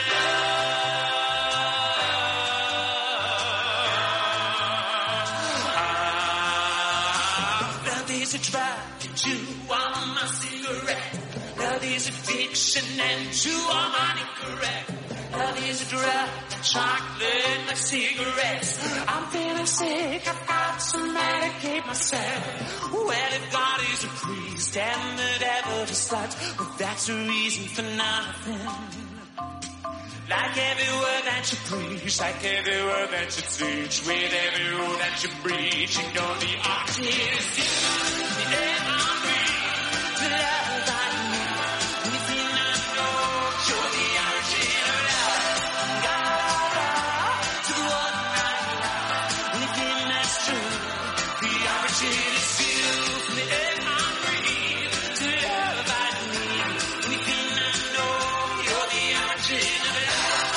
Speaker 6: love. Love is a drug and you are my cigarette. Love is addiction and you are my Nicorette. Love is a drug, chocolate like cigarettes. I'm feeling sick, I've got to medicate myself. Well, if God is a priest, stand the devil to sight. Well, that's a reason for nothing. Like every word that you preach, like every word that you teach, with every rule that you breach, you know the art is you. The air I breathe, the love I need. If you not know, you're the origin of love. God, to the one I love. And if you that's true, the origin is you. The air I breathe, the love I need. And if you not know, you're the origin of love.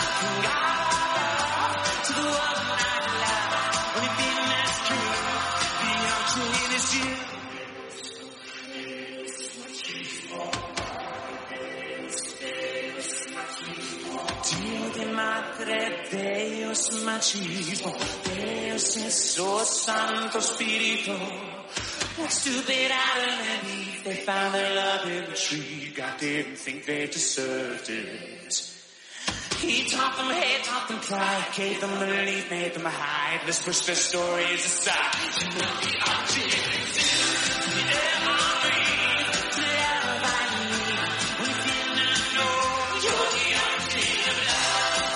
Speaker 6: Deus machismo, Deus es oh santo spirito. That stupid Adam and Eve, they found their love in the tree. God didn't think they deserved it. He taught them hate, taught them pride, gave them belief, made them hide. Let's push their stories aside. You know the object is the air I breathe, the love I need. When you did not know, you're the object of love.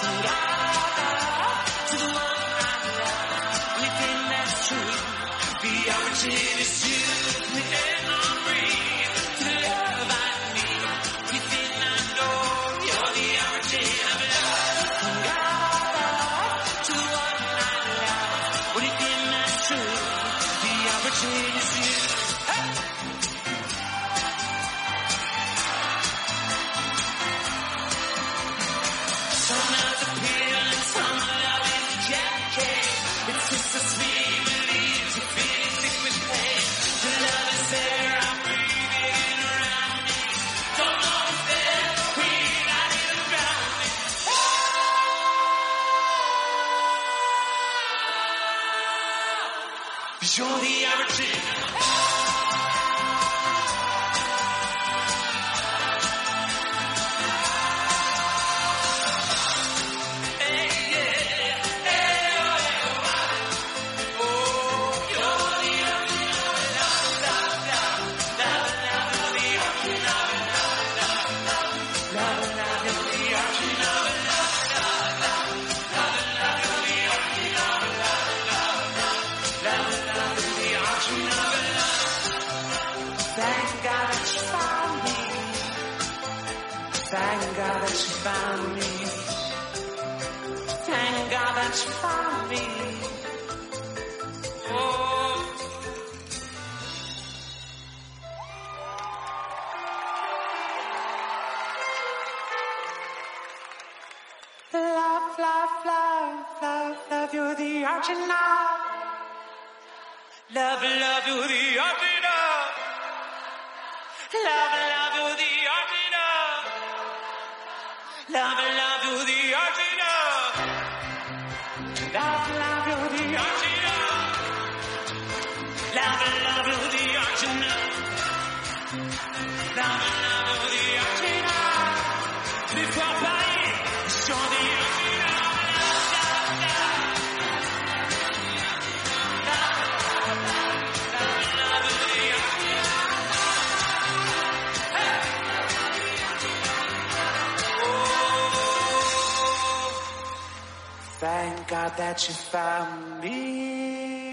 Speaker 6: The origin is you, the air I breathe, the love I need. You did not know, you're the origin of love. From God to the one I love. When it did not true, the origin is you. Hey! Some love the pill and some love is the jacket. It's just a sweet belief to feel sick with pain. The love is there, I breathe it around me. Don't know it's there, breathe out it around me. Oh, you're the origin. Thank God that you found me. Thank God that you found me. Thank God that you found me. Oh. Love, love, love, love, love, you're the original. Love, love, you're the original. Love, love, you're the original. Love, love, you're the original. Love, love, you're the original. Love, love, you're the original. Love, love, you're the original. L'histoire Paris, sur the original. Thank God that you found me.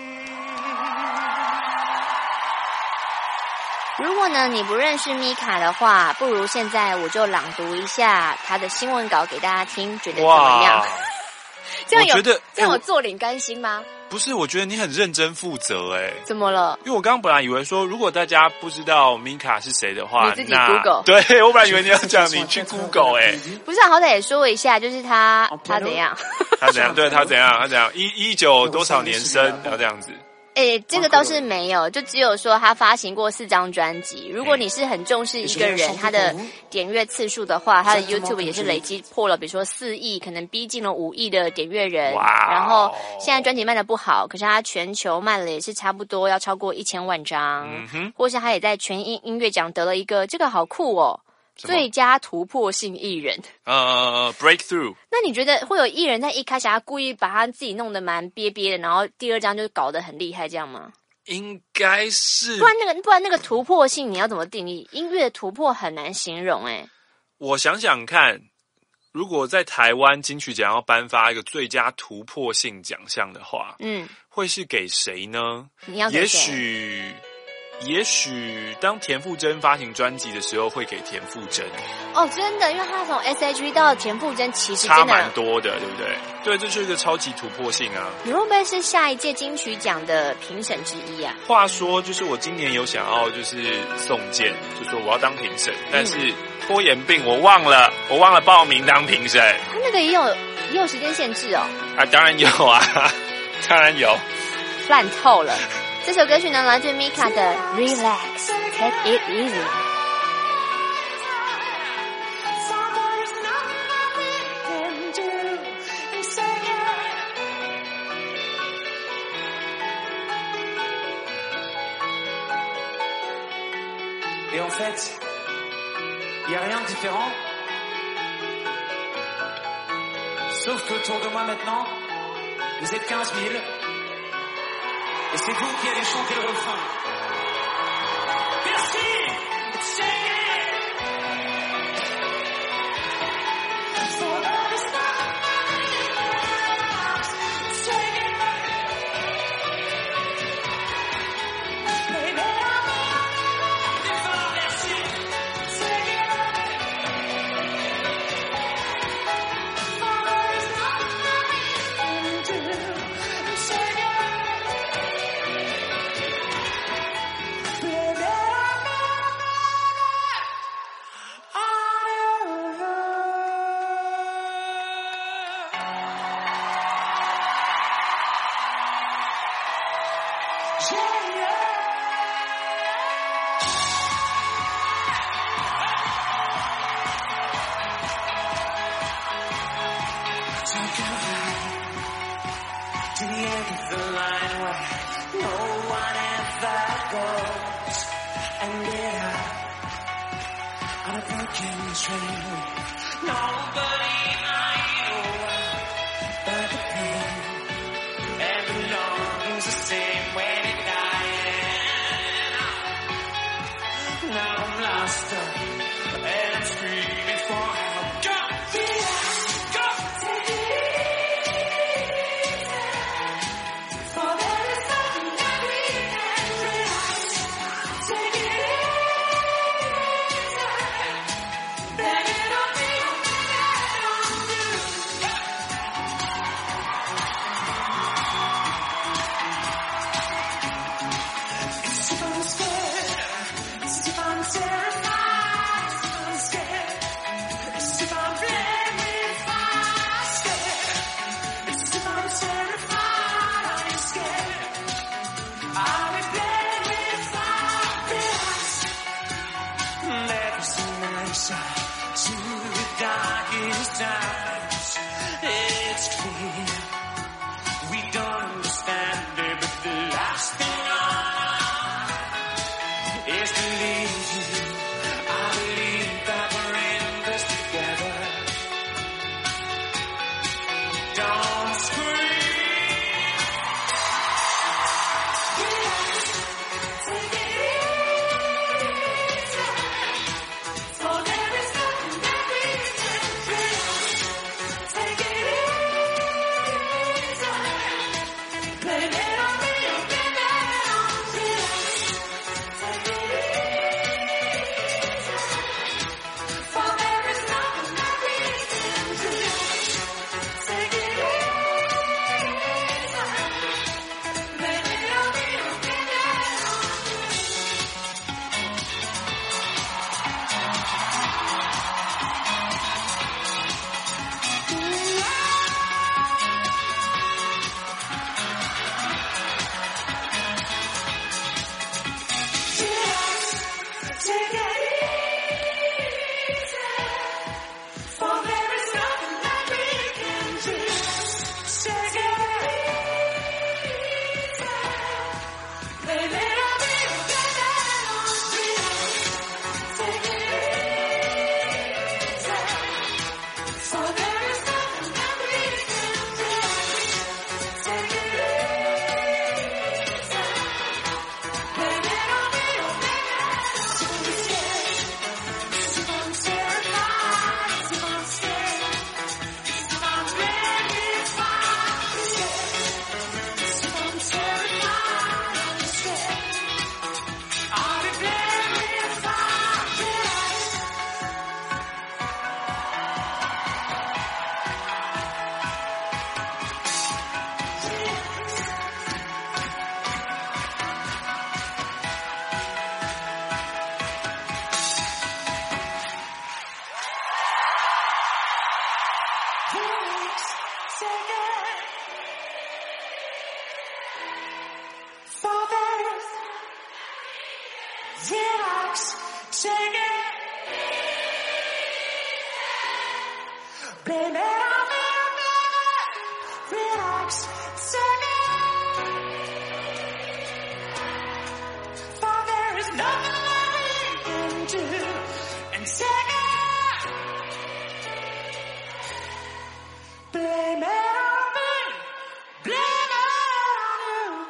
Speaker 7: 如果呢你不认识米卡的话，不如现在我就朗读一下他的新闻稿给大家听，觉得怎么样？这样有
Speaker 8: 我觉得
Speaker 7: 这样有坐领甘心吗？
Speaker 8: 不是，我觉得你很认真负责哎。
Speaker 7: 怎么了？
Speaker 8: 因为我刚刚本来以为说，如果大家不知道米卡是谁的话，
Speaker 7: 你自己
Speaker 8: 那
Speaker 7: Google。
Speaker 8: 对，我本来以为你要讲你去 Google 哎。
Speaker 7: 不是、啊，好歹也说一下，就是他他怎样？
Speaker 8: 他怎样？对他怎样？他怎样？一一九多少年生？要这样子。
Speaker 7: 诶，这个倒是没有，就只有说他发行过四张专辑。如果你是很重视一个人他的点阅次数的话，他的 YouTube 也是累积破了，比如说四亿，可能逼近了五亿的点阅人。然后现在专辑卖的不好，可是他全球卖了也是差不多要超过一千万张。嗯哼，或是他也在全英音乐奖得了一个，这个好酷哦。最佳突破性艺人，
Speaker 8: 呃 ，breakthrough。
Speaker 7: 那你觉得会有艺人在一开始他故意把他自己弄得蛮憋憋的，然后第二张就搞得很厉害，这样吗？
Speaker 12: 应该是，
Speaker 7: 不然那个不然那个突破性你要怎么定义？音乐突破很难形容哎、欸。
Speaker 12: 我想想看，如果在台湾金曲奖要颁发一个最佳突破性奖项的话，嗯，会是给谁呢？
Speaker 7: 你要给谁？
Speaker 12: 也许。也许当田馥甄发行专辑的时候，会给田馥甄。
Speaker 7: 哦，真的，因为他从 S H E 到田馥甄，其实真的
Speaker 12: 差蛮多的，对不对？对，这就是一个超级突破性啊！
Speaker 7: 你会不会是下一届金曲奖的评审之一啊？
Speaker 12: 话说，就是我今年有想要就是送件，就说我要当评审，但是拖延病，我忘了，我忘了报名当评审。
Speaker 7: 他那个也有也有时间限制哦。
Speaker 12: 啊，当然有啊，当然有，
Speaker 7: 烂透了。这首歌曲呢，来自 Mika 的 Relax Take It Easy。
Speaker 3: Et en fait, il n'y a rien de différent. Sauf qu'autour de moi maintenant, vous êtes quinze mille. Et c'est vous qui allez chanter le refrain. Merci! Sing to the end of the line where no one ever goes. And yeah, on a broken train with nobody I know. But the pain, it belongs the same way to die. Now I'm lost up and I'm screaming for help. Go! Go! Take it easy. For there is nothing that we can realize. Take it easy. Begging on me, Relax, take it. Blame it on me, baby. Relax, take it. For there is nothing that we can do. And take it. Blame it on me. Blame it on you.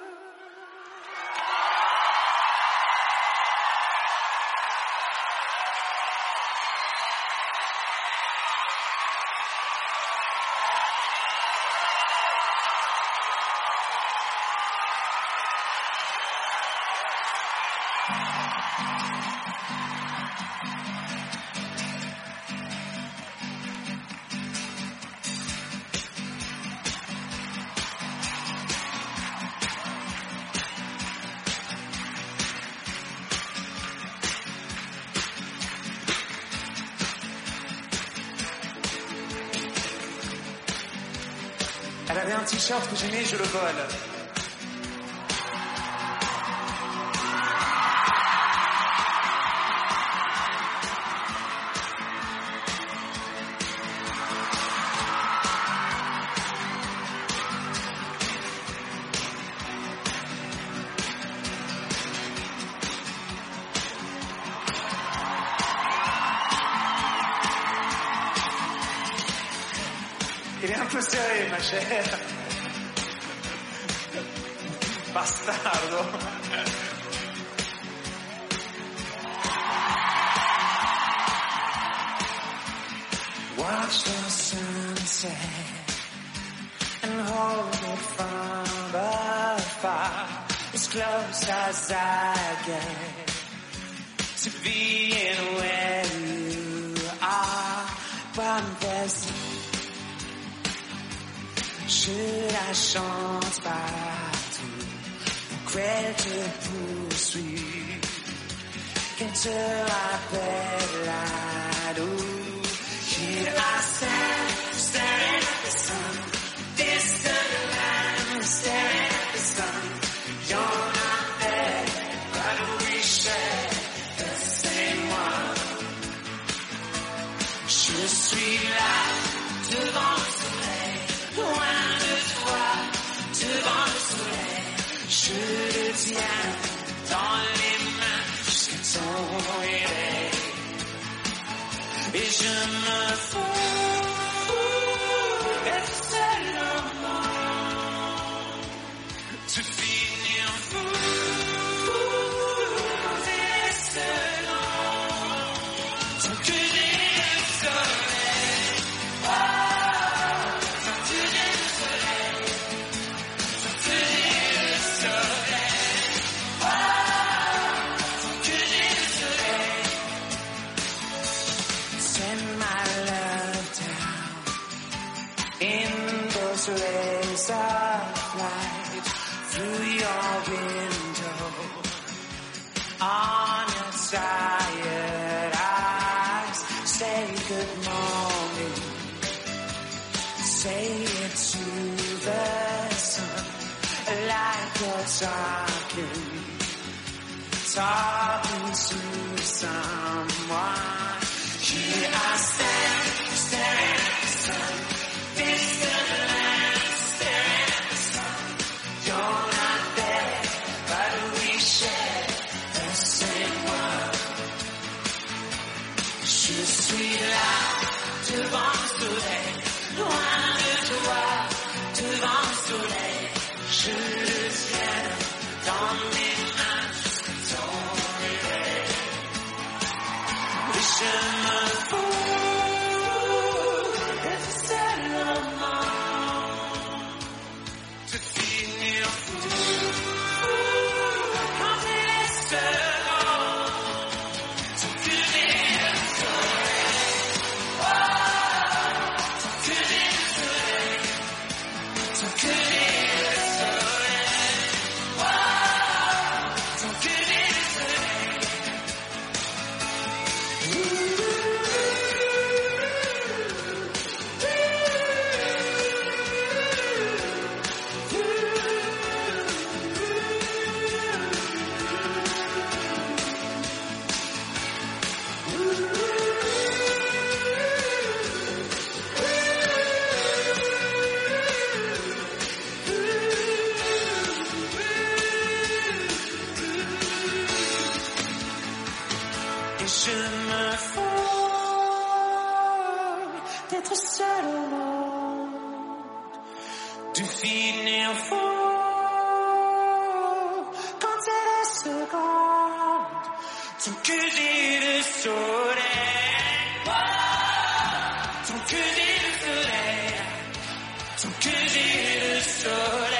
Speaker 6: Elle avait un t-shirt que j'aimais, je le vole. Il est un peu serré, ma chère. Bastardo.
Speaker 3: Watch the sunset and hold it from afar, as close as I get to being where you are. But there's should I chante partout, croire te poursuivre, qu'un te rappelle la doux. Here I stand, staring at the sun, distant land, staring at the sun. You're not there, but we share the same one. Je suis là, devant le soleil, loin de toi, devant le soleil. Je le tiens dans les mains jusqu'à ton réveil. Et je me fous d'être seul au monde, de finir fou quand t'es seul au monde. Tant que j'ai le soleil, oh, tant que j'ai le soleil, tant que j'ai le soleil, oh, tant que j'ai le soleil. Send my love down in those rays of light through your window on your tired eyes. Say good morning, say it to the sun like you're talking, talking to someone. Here I stand, staring at the sun, distant land, staring at the sun. You're not there, but we share the same world. Je suis là, devant le soleil, loin de toi, devant le soleil. Je le tiens dans mes mains jusqu'à ton réveil. Et je me fous d'être seul au monde, de finir fou quand t'es seul au monde. Tant que j'ai le soleil, oh, tant que j'ai le soleil, tant que j'ai le soleil, oh, que je me fous d'être seul au monde, de finir fou quand c'est les secondes sont que des soleil, sont que des soleil, sont que des soleil.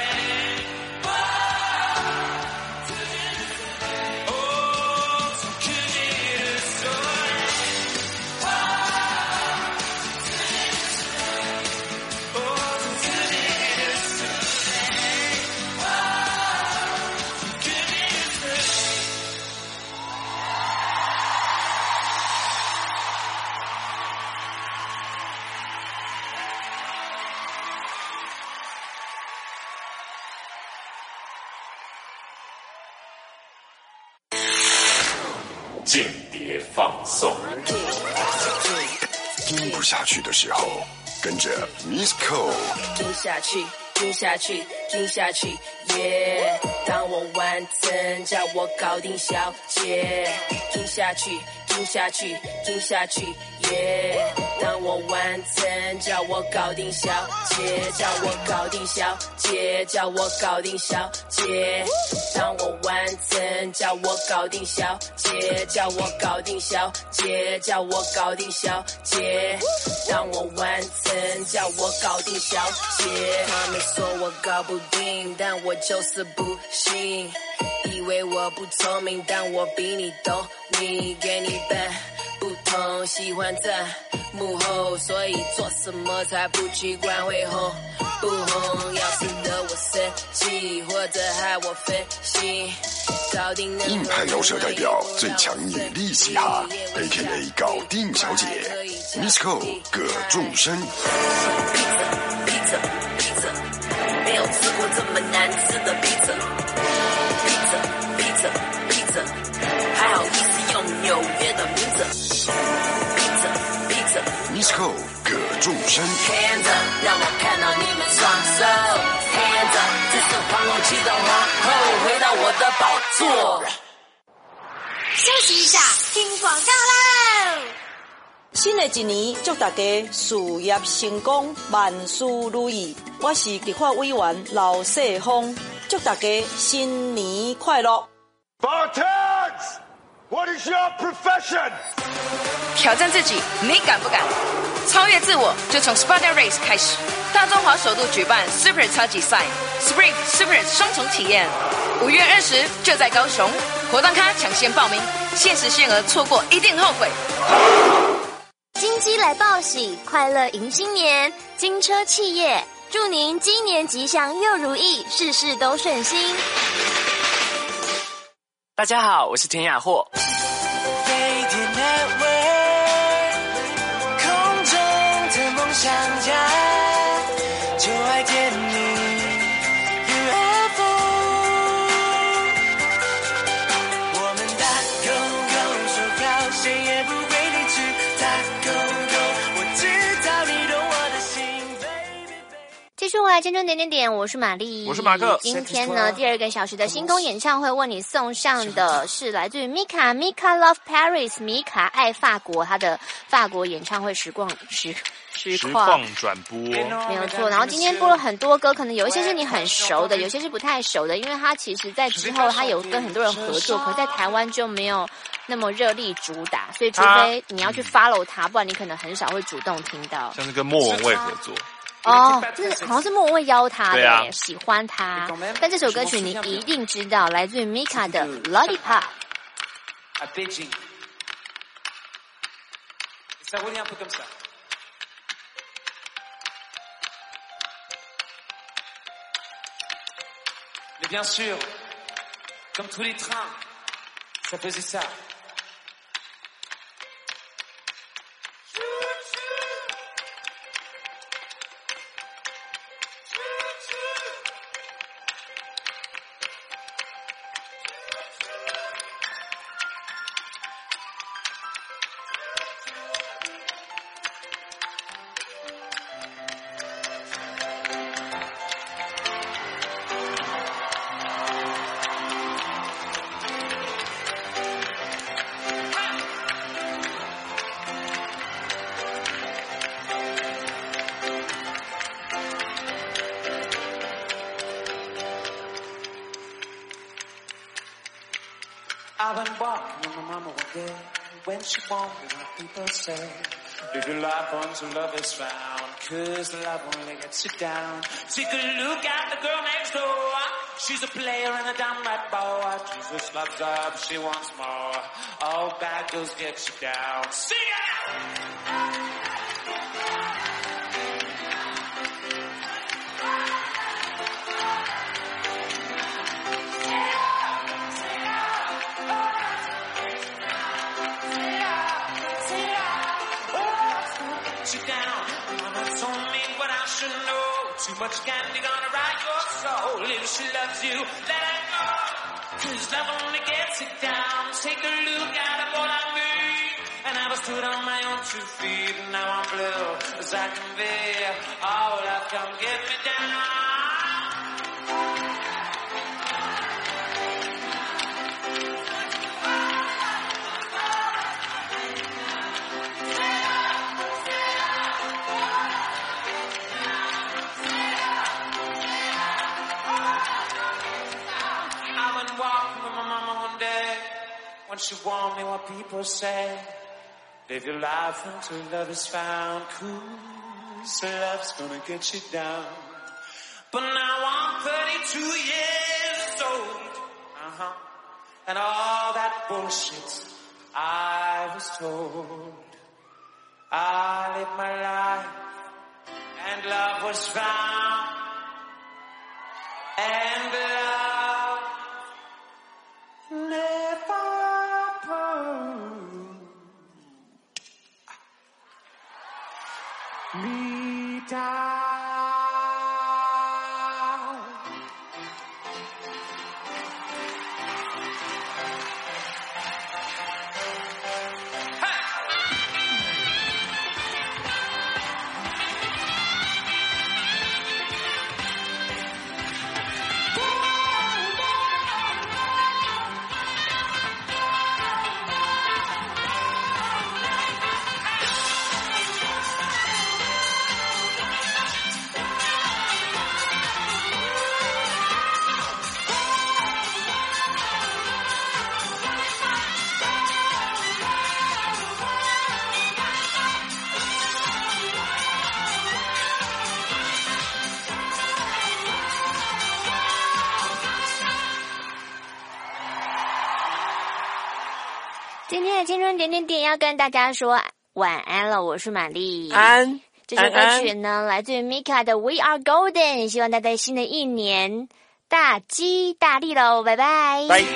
Speaker 21: 间谍放送。
Speaker 17: 听不下去的时候，跟着 Miss Ko
Speaker 18: 听下去，听下去，听下去，耶、yeah ！当我完成，叫我搞定小姐。听下去，听下去，听下去，耶、yeah ！当我完成，叫我搞定小姐，叫我搞定小姐，叫我搞定小姐。当我完成，叫我搞定小姐，叫我搞定小姐，叫我搞定小姐。当我完成，叫我搞定小姐。他们说我搞不定，但我就是不信。以为我不聪明，但我比你懂你，给你笨不同，喜欢在幕后，所以做什么才不奇怪会红不红？要是惹我生气，或者害我分心，搞定
Speaker 17: 硬派饶舌代表最强女力嘻哈 A K A 搞定小姐 Miss Ko 葛仲生。
Speaker 18: 披萨披萨披萨，没有吃过这么难吃的披萨。披萨披萨披萨，还好意思用纽约的名字。披萨披萨
Speaker 17: Miss Ko 葛仲生。
Speaker 18: Hands up， 让我看到你们双手。Hands up， 这是皇后期的皇后，回到我的宝座。
Speaker 1: 休息一下，听广告喽。
Speaker 5: 新的一年，祝大家事业成功，万事如意。我是立法委员老世峰，祝大家新年快乐。
Speaker 9: Spartans, what is your profession?
Speaker 11: 挑战自己，你敢不敢？超越自我，就从 Spartan Race 开始。大中华首度举办 Super 超级赛 ，Spring Super 双重体验，五月二十就在高雄，活动咖抢先报名，限时限额，错过一定后悔。
Speaker 7: 金鸡来报喜，快乐迎新年！金车企业祝您今年吉祥又如意，事事都顺心。
Speaker 14: 大家好，我是田雅霍。
Speaker 3: 空中的梦想家，就爱见你 U F O。 我们打勾勾，手铐谁也不会离去。打勾勾，我知道你懂我的心。
Speaker 7: 继续回来，青春点点点，我是玛丽，
Speaker 12: 我是马克。
Speaker 7: 今天呢，第二个小时的星空演唱会为你送上的是来自于 Mika Mika Love Paris 米卡爱法国，她的法国演唱会实况实实况
Speaker 12: 转播，
Speaker 7: 没有错。然后今天播了很多歌，可能有一些是你很熟的，有些是不太熟的，因为他其实在之后他有跟很多人合作，可是在台湾就没有那么热力主打，所以除非你要去 follow 他，不然你可能很少会主动听到。
Speaker 12: 像是跟莫文蔚合作。
Speaker 7: 哦，这好像是莫文蔚邀他的，
Speaker 12: 啊、
Speaker 7: 喜欢他。但这首歌曲你一定知道，来自于 Mika 的 Lollipop。
Speaker 3: Mais bien sûr, comme tous les trains, ça faisait ça. I went walking with my mama one day when she warned me what people say. Live your life until love is found, cause love only gets you down. Take a look at the girl next door. She's a player and a downright bore. Jesus loves her, but she wants more. All bad girls get you down. Sing it! Too much candy gonna rot your soul. If she loves you, let her go. Cause love only gets it down. Take a look at what I mean. And I was stood on my own two feet. And now I'm blue as I can be. Oh, love, come get me down. When she warned me what people say, live your life until love is found. Cause love's gonna get you down. But now I'm thirty-two years old, uh-huh, and all that bullshit I was told. I lived my life and love was found, and love never me down.
Speaker 7: 今天的青春点点点要跟大家说晚安了，我是玛丽。
Speaker 8: 安，
Speaker 7: 这首歌曲呢来自于 Mika 的 We Are Golden， 希望大家在新的一年大吉大利喽，拜拜。
Speaker 8: 拜。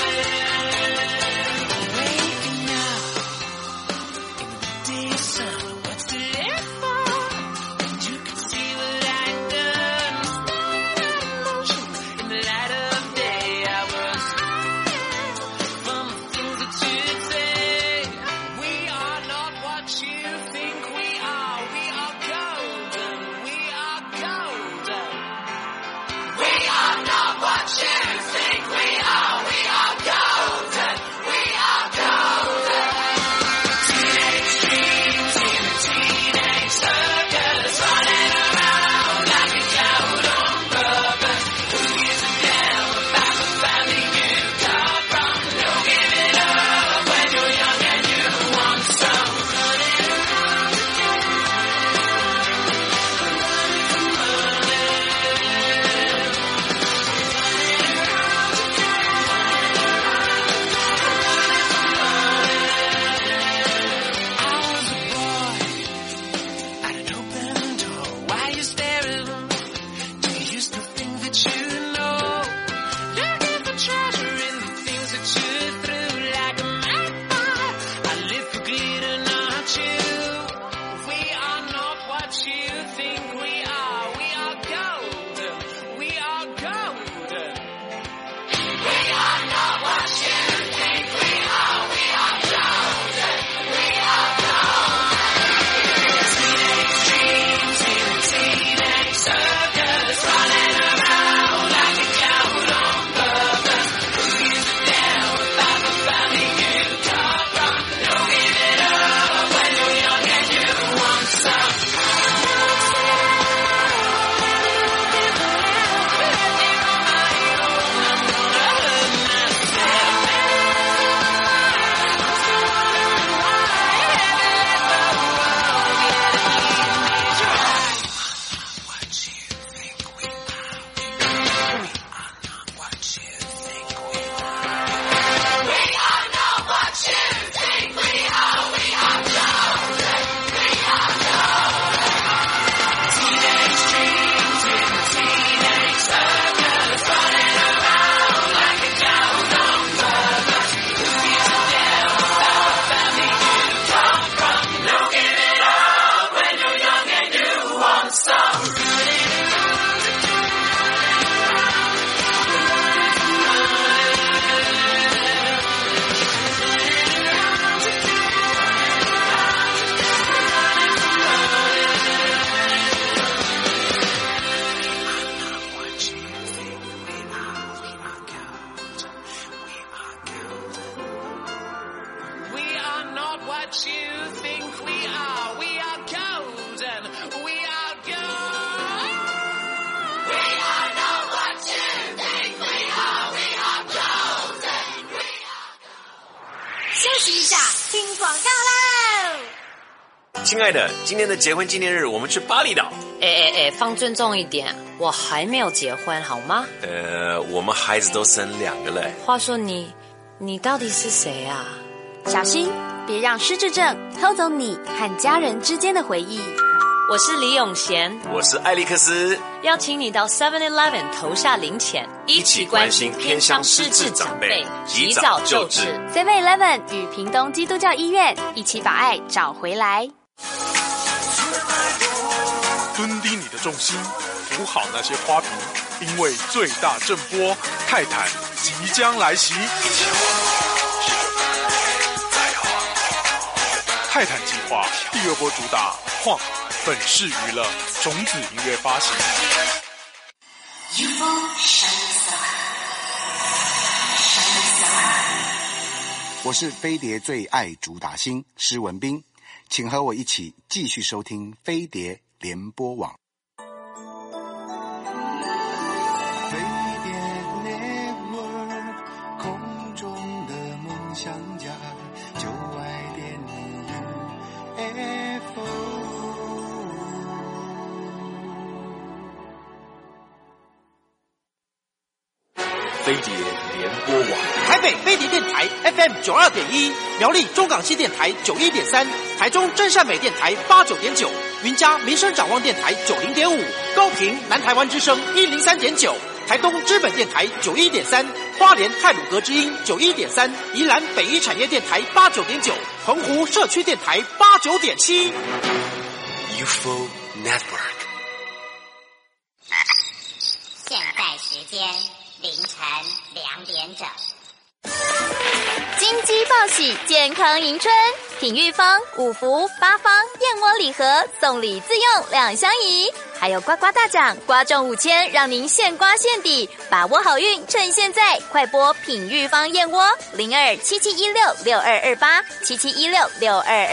Speaker 3: Sun. what you think we are. We are golden. We are gold. We are not what you think we are. We are golden. We are gold.
Speaker 1: 休息一下，听广告喽。
Speaker 2: 亲爱的，今天的结婚纪念日，我们去巴厘岛。
Speaker 13: 哎哎哎，放尊重一点，我还没有结婚好吗？
Speaker 2: 呃，我们孩子都生两个嘞。
Speaker 13: 话说你，你到底是谁啊？
Speaker 15: 小心，别让失智症偷走你和家人之间的回忆。
Speaker 13: 我是李永贤，
Speaker 2: 我是艾利克斯，
Speaker 13: 邀请你到 seven eleven 投下零钱，
Speaker 2: 一起关心偏乡失智长辈，及早救治。
Speaker 15: seven eleven 与屏东基督教医院一起把爱找回来。
Speaker 4: 蹲低你的重心，扶好那些花瓶，因为最大震波泰坦即将来袭。泰坦计划第二波主打晃，本市娱乐种子音乐发行。
Speaker 24: 我是飞碟最爱主打星施文彬，请和我一起继续收听飞碟联播网。
Speaker 16: 飞碟 Network 空中的梦想家，就爱点你 U F O。
Speaker 21: 飞碟联播网。
Speaker 25: 台北飞碟电台 F M 九二点一，苗栗中港西电台九一点三，台中真善美电台八九点九，云嘉民生展望电台九零点五，高屏南台湾之声一零三点九，台东知本电台九一点三，花莲太鲁阁之音九一点三，宜兰北一产业电台八九点九，澎湖社区电台八九点七。
Speaker 21: U F O Network。
Speaker 1: 现在时间凌晨两点整。
Speaker 15: 金鸡报喜，健康迎春，品玉坊五福八方燕窝礼盒送礼自用两相宜，还有刮刮大奖，刮中五千，让您现刮现抵，把握好运，趁现在，快拨品玉坊燕窝零二七七一六六二二八七七一六六二二。